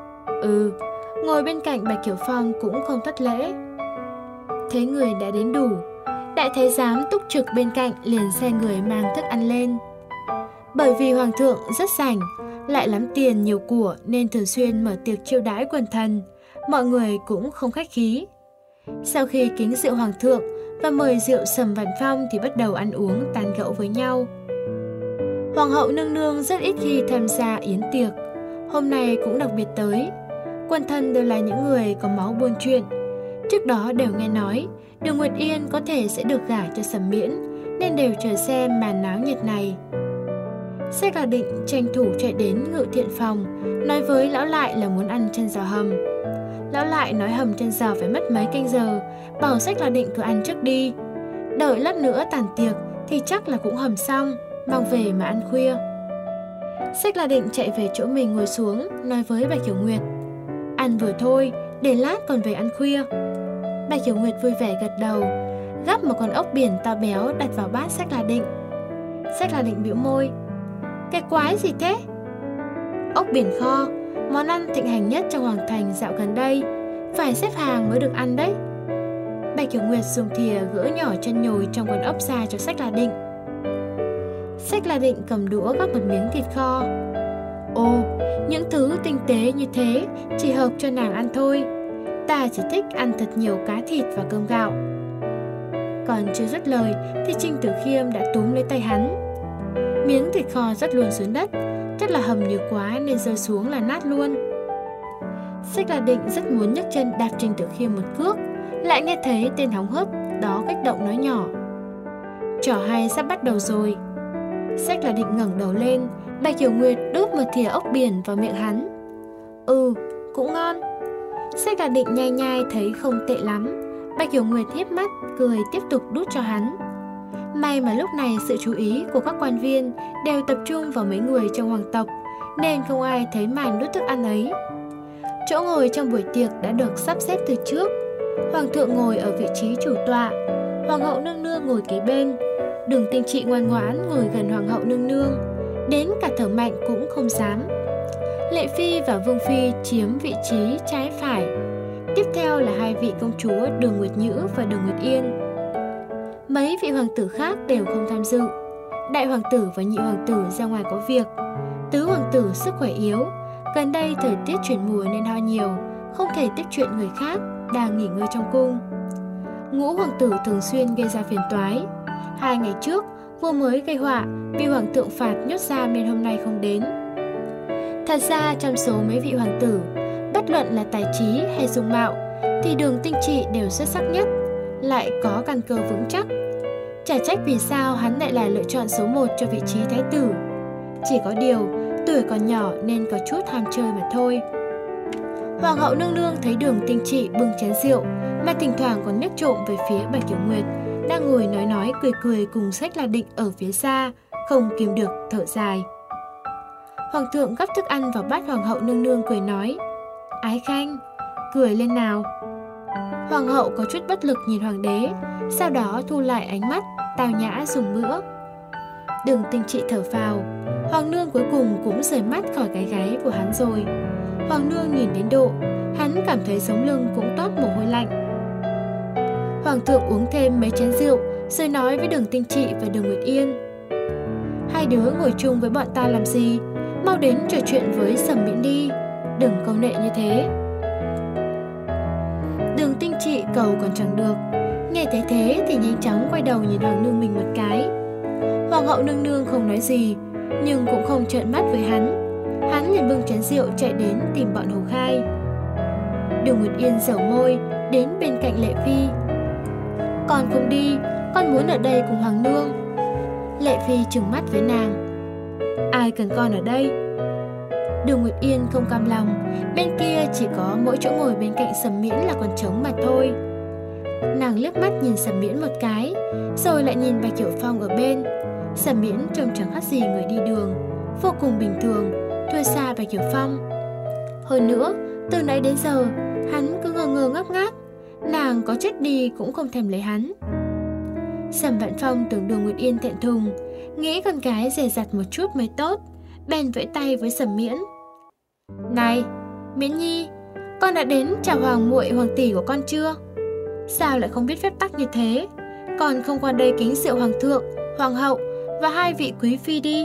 Speaker 2: Ừ, ngồi bên cạnh Bạch Hiểu Phong cũng không thất lễ. Thấy người đã đến đủ, đại thái giám túc trực bên cạnh liền sai người mang thức ăn lên. Bởi vì hoàng thượng rất rảnh, lại lắm tiền nhiều của nên thường xuyên mở tiệc chiêu đãi quần thần, mọi người cũng không khách khí. Sau khi kính rượu hoàng thượng và mời rượu Sầm Vạn Phong thì bắt đầu ăn uống tán gẫu với nhau. Hoàng hậu nương nương rất ít khi tham gia yến tiệc, hôm nay cũng đặc biệt tới. Quần thần đều là những người có máu buôn chuyện. Trước đó đều nghe nói Đường Nguyệt Yên có thể sẽ được gả cho Sầm Miễn, nên đều chờ xem màn náo nhiệt này. Sách La Định tranh thủ chạy đến Ngự Thiện phòng, nói với lão lại là muốn ăn chân giò hầm. Lão lại nói hầm chân giò phải mất mấy canh giờ, bảo Sách La Định cứ ăn trước đi. Đợi lát nữa tàn tiệc thì chắc là cũng hầm xong, mang về mà ăn khuya. Sách La Định chạy về chỗ mình ngồi xuống, nói với Bạch Hiểu Nguyệt: "Ăn vừa thôi, để lát còn về ăn khuya." Bạch Hiểu Nguyệt vui vẻ gật đầu, gắp một con ốc biển to béo đặt vào bát Sách La Định. Sách La Định bĩu môi: "Cái quái gì thế?" "Ốc biển kho, món ăn thịnh hành nhất trong hoàng thành dạo gần đây, phải xếp hàng mới được ăn đấy." Bạch Hiểu Nguyệt dùng thìa gỡ nhỏ chân nhồi trong quần ốc ra cho Sách La Định. Sách La Định cầm đũa gắp một miếng thịt kho. "Ồ, những thứ tinh tế như thế chỉ hợp cho nàng ăn thôi. Ta chỉ thích ăn thật nhiều cá thịt và cơm gạo." Còn chưa dứt lời thì Trinh Tử Khiêm đã túm lấy tay hắn. Miếng thịt kho rất luôn xuống đất, chắc là hầm nhiều quá nên rơi xuống là nát luôn. Sách La Định rất muốn nhấc chân đạp Trinh Tử Khiêm một cước, lại nghe thấy tên hóng hớt đó kích động nói nhỏ: "Trò hay sắp bắt đầu rồi." Sách La Định ngẩng đầu lên, Bạch Hiểu Nguyệt đút một thìa ốc biển vào miệng hắn. "Ừ, cũng ngon." Sách La Định nhai nhai thấy không tệ lắm. Bạch Hiểu Nguyệt híp mắt cười tiếp tục đút cho hắn. May mà lúc này sự chú ý của các quan viên đều tập trung vào mấy người trong hoàng tộc, nên không ai thấy màn đút thức ăn ấy. Chỗ ngồi trong buổi tiệc đã được sắp xếp từ trước. Hoàng thượng ngồi ở vị trí chủ tọa, hoàng hậu nương nương ngồi kế bên. Đường Tinh Trị ngoan ngoãn ngồi gần hoàng hậu nương nương, đến cả thở mạnh cũng không dám. Lệ Phi và Vương Phi chiếm vị trí trái phải. Tiếp theo là hai vị công chúa Đường Nguyệt Nhữ và Đường Nguyệt Yên. Mấy vị hoàng tử khác đều không tham dự. Đại hoàng tử và nhị hoàng tử ra ngoài có việc. Tứ hoàng tử sức khỏe yếu, gần đây thời tiết chuyển mùa nên ho nhiều, không thể tiếp chuyện người khác, đang nghỉ ngơi trong cung. Ngũ hoàng tử thường xuyên gây ra phiền toái. Hai ngày trước, vua mới gây họa, bị hoàng thượng phạt nhốt giam nên hôm nay không đến. Thật ra trong số mấy vị hoàng tử, bất luận là tài trí hay dung mạo, thì Đường Tinh Trị đều xuất sắc nhất, lại có căn cơ vững chắc. Chả trách vì sao hắn lại là lựa chọn số một cho vị trí thái tử. Chỉ có điều, tuổi còn nhỏ nên có chút ham chơi mà thôi. Hoàng hậu nương nương thấy Đường Tinh Trị bưng chén rượu, mà thỉnh thoảng còn liếc trộm về phía Bạch Hiểu Nguyệt, đang ngồi nói nói cười cười cùng Sách La Định ở phía xa, không kìm được thở dài. Hoàng thượng gắp thức ăn vào bát hoàng hậu nương nương cười nói: "Ái Khanh, cười lên nào." Hoàng hậu có chút bất lực nhìn hoàng đế, sau đó thu lại ánh mắt, tao nhã dùng bữa. Đường Tinh Trị thở phào, hoàng nương cuối cùng cũng rời mắt khỏi cái gáy của hắn rồi. Hoàng nương nhìn đến độ, hắn cảm thấy sống lưng cũng toát mồ hôi lạnh. Hoàng thượng uống thêm mấy chén rượu, rồi nói với Đường Tinh Trị và Đường Nguyệt Yên: "Hai đứa ngồi chung với bọn ta làm gì? Mau đến trò chuyện với Sầm Miễn đi, đừng câu nệ như thế." Đường Tinh Trị cầu còn chẳng được. Nghe thấy thế thì nhanh chóng quay đầu nhìn hoàng nương mình một cái. Hoàng hậu nương nương không nói gì, nhưng cũng không trợn mắt với hắn. Hắn liền bưng chén rượu chạy đến tìm bọn Hồ Khai. Đường Nguyệt Yên dẩu môi đến bên cạnh Lệ Phi. Con không đi, con muốn ở đây cùng hoàng nương. Lệ Phi trừng mắt với nàng. Ai cần con ở đây? Đường Nguyệt Yên không cam lòng, bên kia chỉ có mỗi chỗ ngồi bên cạnh Sầm Miễn là còn trống mà thôi. Nàng liếc mắt nhìn Sầm Miễn một cái, rồi lại nhìn Bạch Hiểu Phong ở bên. Sầm Miễn trông chẳng khác gì người đi đường, vô cùng bình thường, thua xa Bạch Hiểu Phong. Hơn nữa, từ nãy đến giờ, hắn cứ ngơ ngơ ngác ngác, nàng có chết đi cũng không thèm lấy hắn. Sầm Vạn Phong tưởng Đường Nguyệt Yên thẹn thùng, nghĩ con gái dè dặt một chút mới tốt, bèn vẫy tay với Sầm Miễn. Này, Miễn Nhi, con đã đến chào hoàng muội hoàng tỷ của con chưa? Sao lại không biết phép tắc như thế? Còn không qua đây kính rượu hoàng thượng, hoàng hậu và hai vị quý phi đi.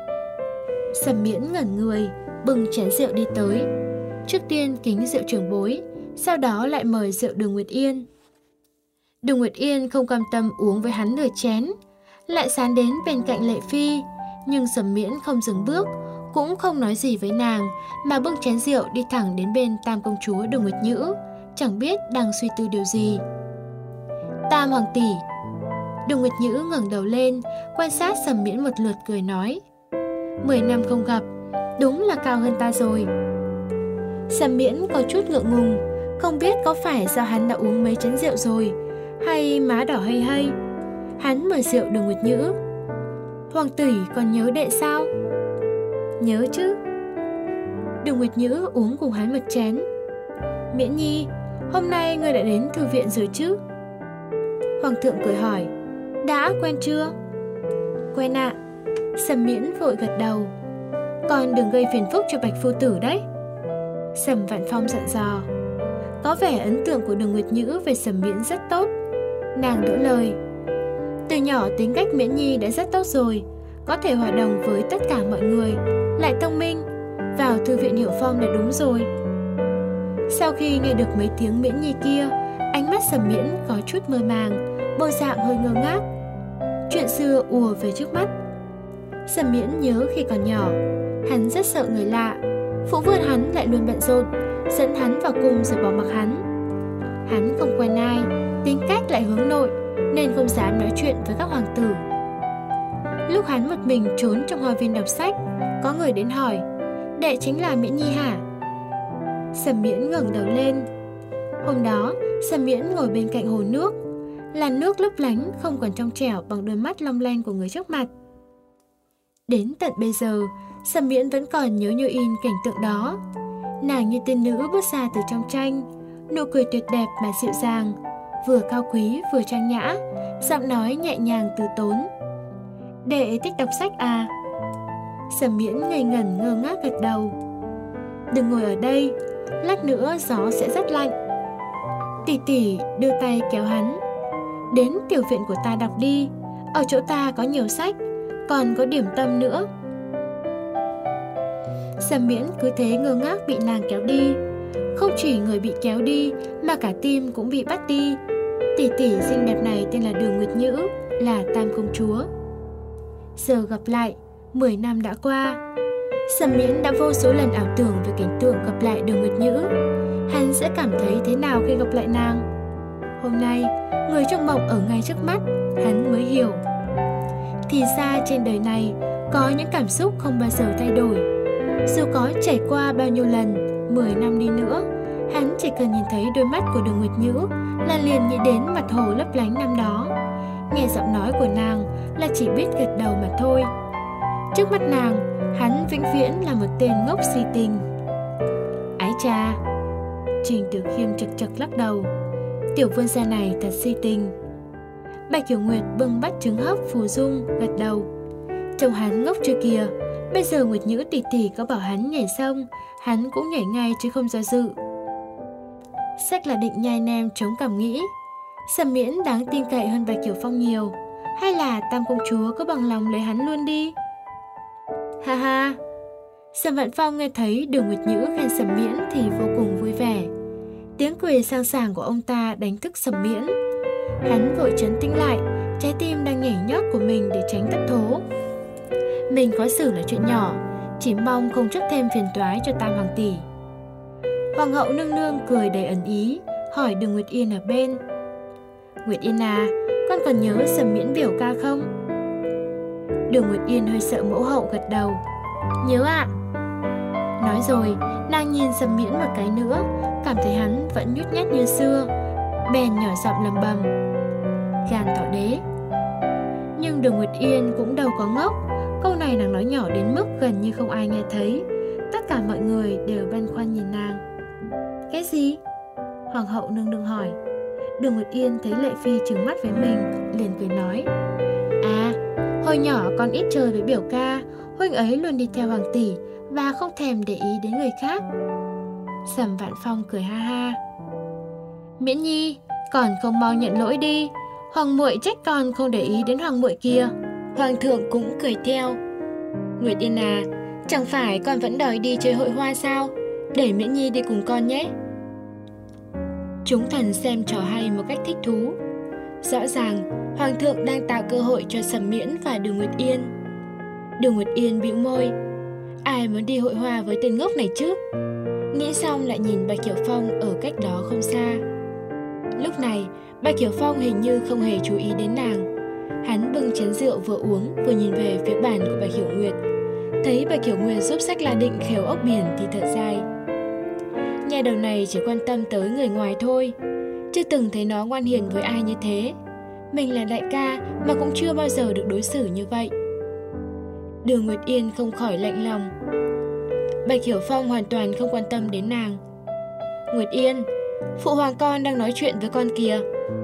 Speaker 2: Sầm Miễn ngẩn người, bưng chén rượu đi tới. Trước tiên kính rượu trưởng bối, sau đó lại mời rượu Đường Nguyệt Yên. Đường Nguyệt Yên không cam tâm uống với hắn nửa chén, lại sán đến bên cạnh Lệ Phi, nhưng Sầm Miễn không dừng bước, cũng không nói gì với nàng, mà bưng chén rượu đi thẳng đến bên Tam công chúa Đường Nguyệt Nhữ, chẳng biết đang suy tư điều gì. Tam hoàng tỷ. Đường Nguyệt Nhữ ngẩng đầu lên, quan sát Sầm Miễn một lượt cười nói. Mười năm không gặp, đúng là cao hơn ta rồi. Sầm Miễn có chút ngượng ngùng, không biết có phải do hắn đã uống mấy chén rượu rồi, hay má đỏ hay hay. Hắn mời rượu Đường Nguyệt Nhữ. Hoàng tỷ còn nhớ đệ sao? Nhớ chứ. Đường Nguyệt Nhữ uống cùng hắn một chén. Miễn Nhi, hôm nay ngươi đã đến thư viện rồi chứ? Hoàng thượng cười hỏi. Đã quen chưa? Quen ạ. Sầm Miễn vội gật đầu. Con đừng gây phiền phức cho Bạch phu tử đấy. Sầm Vạn Phong dặn dò. Có vẻ ấn tượng của Đường Nguyệt Nhữ về Sầm Miễn rất tốt. Nàng đỡ lời. Từ nhỏ tính cách Miễn Nhi đã rất tốt rồi, có thể hòa đồng với tất cả mọi người, lại thông minh, vào thư viện Hiểu Phong là đúng rồi. Sau khi nghe được mấy tiếng Miễn Nhi kia, ánh mắt Sầm Miễn có chút mơ màng, bộ dạng hơi ngơ ngác. Chuyện xưa ùa về trước mắt. Sầm Miễn nhớ khi còn nhỏ, hắn rất sợ người lạ, phụ vương hắn lại luôn bận rộn, dẫn hắn vào cung rồi bỏ mặc hắn. Hắn không quen ai, tính cách lại hướng nội, nên không dám nói chuyện với các hoàng tử. Lúc hắn một mình trốn trong hoa viên đọc sách, có người đến hỏi, đệ chính là Miễn Nhi hả? Sầm Miễn ngẩng đầu lên. Hôm đó, Sầm Miễn ngồi bên cạnh hồ nước, làn nước lấp lánh không còn trong trẻo bằng đôi mắt long lanh của người trước mặt. Đến tận bây giờ, Sầm Miễn vẫn còn nhớ như in cảnh tượng đó. Nàng như tiên nữ bước ra từ trong tranh, nụ cười tuyệt đẹp mà dịu dàng, vừa cao quý vừa trang nhã, giọng nói nhẹ nhàng từ tốn. Đệ thích đọc sách à? Sầm Miễn ngây ngẩn ngơ ngác gật đầu. Đừng ngồi ở đây, lát nữa gió sẽ rất lạnh. Tỷ tỷ đưa tay kéo hắn. Đến tiểu viện của ta đọc đi, ở chỗ ta có nhiều sách, còn có điểm tâm nữa. Sầm Miễn cứ thế ngơ ngác bị nàng kéo đi. Không chỉ người bị kéo đi, mà cả tim cũng bị bắt đi. Tỷ tỷ xinh đẹp này tên là Đường Nguyệt Nhữ, là Tam công chúa. Giờ gặp lại, mười năm đã qua. Sầm Miễn đã vô số lần ảo tưởng về cảnh tượng gặp lại Đường Nguyệt Nhữ. Hắn sẽ cảm thấy thế nào khi gặp lại nàng? Hôm nay, người trong mộng ở ngay trước mắt, hắn mới hiểu. Thì ra trên đời này có những cảm xúc không bao giờ thay đổi. Dù có trải qua bao nhiêu lần, mười năm đi nữa, hắn chỉ cần nhìn thấy đôi mắt của Đường Nguyệt Nhữ là liền nghĩ đến mặt hồ lấp lánh năm đó. Nghe giọng nói của nàng là chỉ biết gật đầu mà thôi. Trước mắt nàng, hắn vĩnh viễn là một tên ngốc si tình. Ái cha! Trình Tử Khiêm chật chật lắc đầu. Tiểu vương gia này thật si tình. Bạch Hiểu Nguyệt bưng bát trứng hấp phù dung gật đầu. Chồng hắn ngốc chưa kìa. Bây giờ Nguyệt Nhữ tỷ tỷ có bảo hắn nhảy sông, hắn cũng nhảy ngay chứ không do dự. Sách là định nhai nem chống cảm nghĩ. Sầm Miễn đáng tin cậy hơn Bạch Hiểu Phong nhiều, hay là Tam công chúa có bằng lòng lấy hắn luôn đi? Ha ha! Sầm Vạn Phong nghe thấy Đường Nguyệt Nhữ khen Sầm Miễn thì vô cùng vui vẻ. Tiếng cười sang sảng của ông ta đánh thức Sầm Miễn. Hắn vội trấn tĩnh lại, trái tim đang nhảy nhót của mình để tránh thất thố. Mình khó xử là chuyện nhỏ, chỉ mong không chuốc thêm phiền toái cho Tam Hoàng tỷ. Hoàng hậu nương nương cười đầy ẩn ý, hỏi Đường Nguyệt Yên ở bên. Nguyệt Yên à, con còn nhớ Sầm Miễn biểu ca không? Đường Nguyệt Yên hơi sợ mẫu hậu gật đầu. Nhớ ạ. Nói rồi, nàng nhìn Sầm Miễn một cái nữa, cảm thấy hắn vẫn nhút nhát như xưa, bèn nhỏ giọng lầm bầm. Gan thỏ đế. Nhưng Đường Nguyệt Yên cũng đâu có ngốc, câu này nàng nói nhỏ đến mức gần như không ai nghe thấy. Tất cả mọi người đều băn khoăn nhìn nàng. Cái gì? Hoàng hậu nương nương hỏi. Đường Nguyệt Yên thấy Lệ Phi trừng mắt với mình, liền cười nói. À, hồi nhỏ con ít chơi với biểu ca, huynh ấy luôn đi theo hoàng tỷ và không thèm để ý đến người khác. Sầm Vạn Phong cười ha ha. Miễn Nhi, còn không mau nhận lỗi đi, hoàng muội trách con không để ý đến hoàng muội kia. Hoàng thượng cũng cười theo. Nguyệt Yên à, chẳng phải con vẫn đòi đi chơi hội hoa sao? Để Miễn Nhi đi cùng con nhé. Chúng thần xem trò hay một cách thích thú. Rõ ràng hoàng thượng đang tạo cơ hội cho Sầm Miễn và Đường Nguyệt Yên. Đường Nguyệt Yên bĩu môi. Ai muốn đi hội hoa với tên ngốc này chứ? Nghĩ xong lại nhìn Bạch Hiểu Phong ở cách đó không xa. Lúc này Bạch Hiểu Phong hình như không hề chú ý đến nàng. Hắn bưng chén rượu vừa uống vừa nhìn về phía bàn của Bạch Hiểu Nguyệt. Thấy Bạch Hiểu Nguyệt giúp sách La Định khều ốc biển thì thở dài. Nhà đầu này chỉ quan tâm tới người ngoài thôi, chưa từng thấy nó ngoan hiền với ai như thế. Mình là đại ca mà cũng chưa bao giờ được đối xử như vậy. Đường Nguyệt Yên không khỏi lạnh lòng. Bạch Hiểu Phong hoàn toàn không quan tâm đến nàng. Nguyệt Yên, phụ hoàng con đang nói chuyện với con kìa.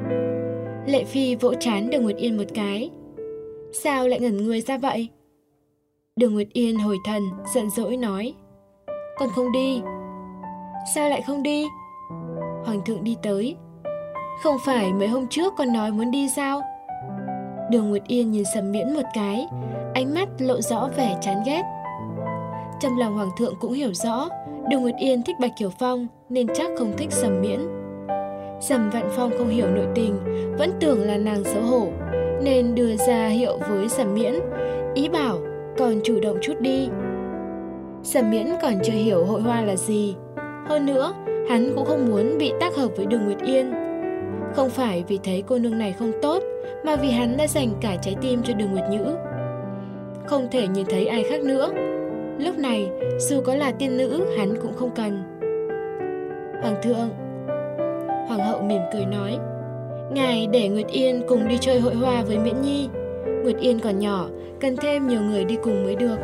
Speaker 2: Lệ Phi vỗ trán Đường Nguyệt Yên một cái. Sao lại ngẩn người ra vậy? Đường Nguyệt Yên hồi thần, giận dỗi nói. Con không đi. Sao lại không đi? Hoàng thượng đi tới. Không phải mấy hôm trước con nói muốn đi sao? Đường Nguyệt Yên nhìn Sầm Miễn một cái, ánh mắt lộ rõ vẻ chán ghét. Trong lòng hoàng thượng cũng hiểu rõ Đường Nguyệt Yên thích Bạch Hiểu Phong nên chắc không thích Sầm Miễn. Sầm Vạn Phong không hiểu nội tình, vẫn tưởng là nàng xấu hổ, nên đưa ra hiệu với Sầm Miễn, ý bảo còn chủ động chút đi. Sầm Miễn còn chưa hiểu hội hoa là gì. Hơn nữa, hắn cũng không muốn bị tác hợp với Đường Nguyệt Yên. Không phải vì thấy cô nương này không tốt, mà vì hắn đã dành cả trái tim cho Đường Nguyệt Nhữ. Không thể nhìn thấy ai khác nữa. Lúc này, dù có là tiên nữ, hắn cũng không cần. Hoàng thượng. Hoàng hậu mỉm cười nói. Ngài để Nguyệt Yên cùng đi chơi hội hoa với Miễn Nhi. Nguyệt Yên còn nhỏ, cần thêm nhiều người đi cùng mới được.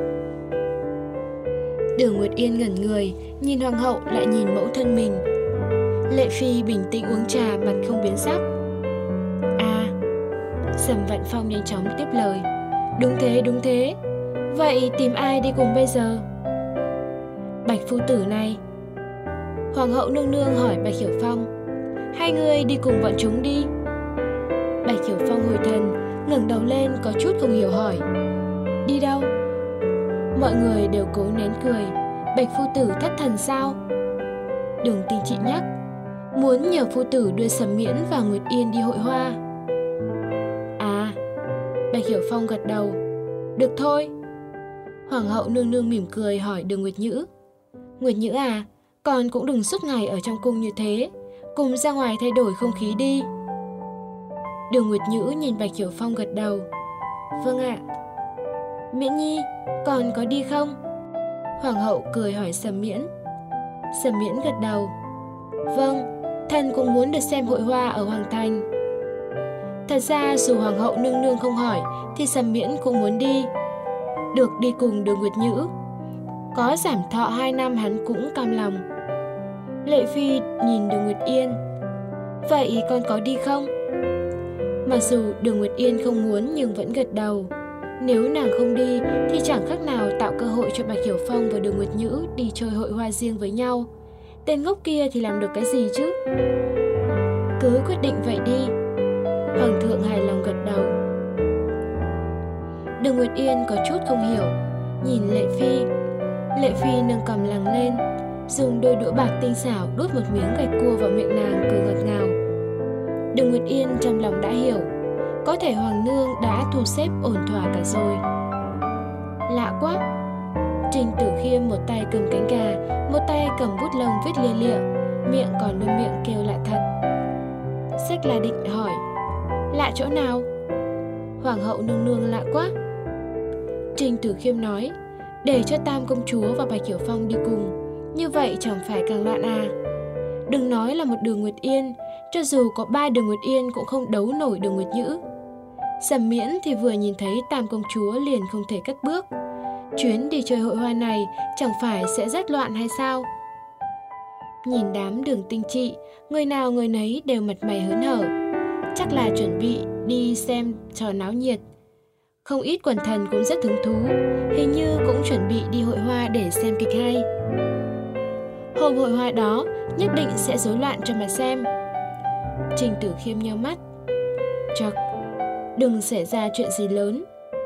Speaker 2: Đường Nguyệt Yên ngẩn người, nhìn hoàng hậu lại nhìn mẫu thân mình. Lệ Phi bình tĩnh uống trà, mặt không biến sắc. À, Sầm Vạn Phong nhanh chóng tiếp lời. Đúng thế, đúng thế. Vậy tìm ai đi cùng bây giờ? Bạch phu tử này. Hoàng hậu nương nương hỏi Bạch Hiểu Phong. Hai người đi cùng bọn chúng đi. Bạch Hiểu Phong hồi thần, ngẩng đầu lên có chút không hiểu hỏi. Đi đâu? Mọi người đều cố nén cười. Bạch phu tử thất thần sao? Đường Tinh Trị nhắc. Muốn nhờ phu tử đưa Sầm Miễn và Nguyệt Yên đi hội hoa. À, Bạch Hiểu Phong gật đầu. Được thôi. Hoàng hậu nương nương mỉm cười hỏi Đường Nguyệt Nhữ. Nguyệt Nhữ à, con cũng đừng suốt ngày ở trong cung như thế, cùng ra ngoài thay đổi không khí đi. Đường Nguyệt Nhữ nhìn Bạch Hiểu Phong gật đầu. Vâng ạ. Miễn Nhi, con có đi không? Hoàng hậu cười hỏi Sầm Miễn. Sầm Miễn gật đầu. Vâng, thần cũng muốn được xem hội hoa ở Hoàng Thành. Thật ra dù Hoàng hậu nương nương không hỏi thì Sầm Miễn cũng muốn đi. Được đi cùng Đường Nguyệt Nhữ, có giảm thọ hai năm hắn cũng cam lòng. Lệ Phi nhìn Đường Nguyệt Yên. Vậy con có đi không? Mặc dù Đường Nguyệt Yên không muốn nhưng vẫn gật đầu. Nếu nàng không đi thì chẳng khác nào tạo cơ hội cho Bạch Hiểu Phong và Đường Nguyệt Nhữ đi chơi hội hoa riêng với nhau. Tên ngốc kia thì làm được cái gì chứ? Cứ quyết định vậy đi. Hoàng thượng hài lòng gật đầu. Đường Nguyệt Yên có chút không hiểu, nhìn Lệ Phi. Lệ Phi nâng cằm lẳng lên, dùng đôi đũa bạc tinh xảo đút một miếng gạch cua vào miệng nàng, cười ngọt ngào. Đường Nguyệt Yên trong lòng đã hiểu, có thể Hoàng nương đã thu xếp ổn thỏa cả rồi. Lạ quá! Trình Tử Khiêm một tay cầm cánh gà, một tay cầm bút lông viết lia lịa, miệng còn luôn miệng kêu lạ thật. Sách La Định hỏi, lạ chỗ nào? Hoàng hậu nương nương lạ quá. Trình Tử Khiêm nói, để cho Tam công chúa và Bạch Hiểu Phong đi cùng, như vậy chẳng phải càng loạn à? Đừng nói là một Đường Nguyệt Yên, cho dù có ba Đường Nguyệt Yên cũng không đấu nổi Đường Nguyệt Nhữ. Sầm Miễn thì vừa nhìn thấy Tam công chúa liền không thể cất bước. Chuyến đi chơi hội hoa này chẳng phải sẽ rất loạn hay sao? Nhìn đám Đường Tinh Trị, người nào người nấy đều mặt mày hớn hở, chắc là chuẩn bị đi xem trò náo nhiệt. Không ít quần thần cũng rất hứng thú, hình như cũng chuẩn bị đi hội hoa để xem kịch hay. Hôm hội hoa đó nhất định sẽ rối loạn cho mà xem. Trình Tử Khiêm nheo mắt. Chậc, đừng xảy ra chuyện gì lớn.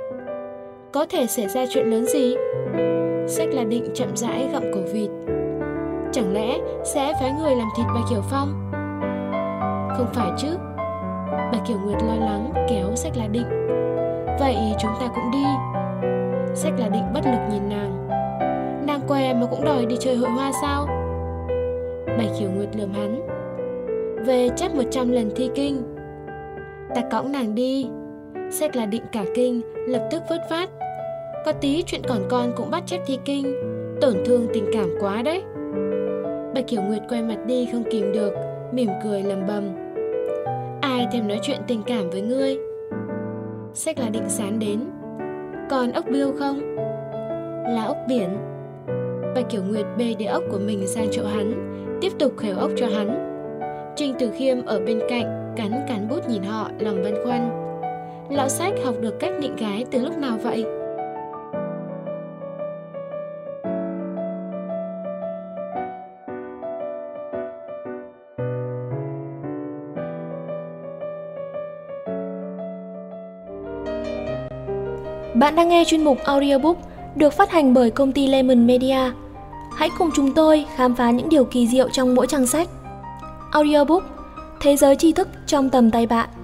Speaker 2: Có thể xảy ra chuyện lớn gì? Sách La Định chậm rãi gặm cổ vịt. Chẳng lẽ sẽ phái người làm thịt Bạch Hiểu Phong? Không phải chứ. Bạch Hiểu Nguyệt lo lắng kéo Sách La Định. Vậy chúng ta cũng đi. Sách La Định bất lực nhìn nàng. Nàng què mà cũng đòi đi chơi hội hoa sao? Bạch Hiểu Nguyệt lườm hắn. Về chắc một trăm lần thi kinh. Ta cõng nàng đi. Sách La Định cả kinh, lập tức vớt vát. Có tí chuyện còn con cũng bắt chép thi kinh, tổn thương tình cảm quá đấy. Bạch Hiểu Nguyệt quay mặt đi không kìm được, mỉm cười lầm bầm. Ai thèm nói chuyện tình cảm với ngươi? Sách La Định sán đến. Còn ốc biêu không? Là ốc biển. Bạch Hiểu Nguyệt bê đĩa ốc của mình sang chỗ hắn, tiếp tục khều ốc cho hắn. Trình Tử Khiêm ở bên cạnh cắn cắn bút nhìn họ, lòng băn khoăn. Lão Sách học được cách nịnh gái từ lúc nào vậy?
Speaker 1: Bạn đang nghe chuyên mục audiobook được phát hành bởi công ty Lemon Media. Hãy cùng chúng tôi khám phá những điều kỳ diệu trong mỗi trang sách. Audiobook, thế giới tri thức trong tầm tay bạn.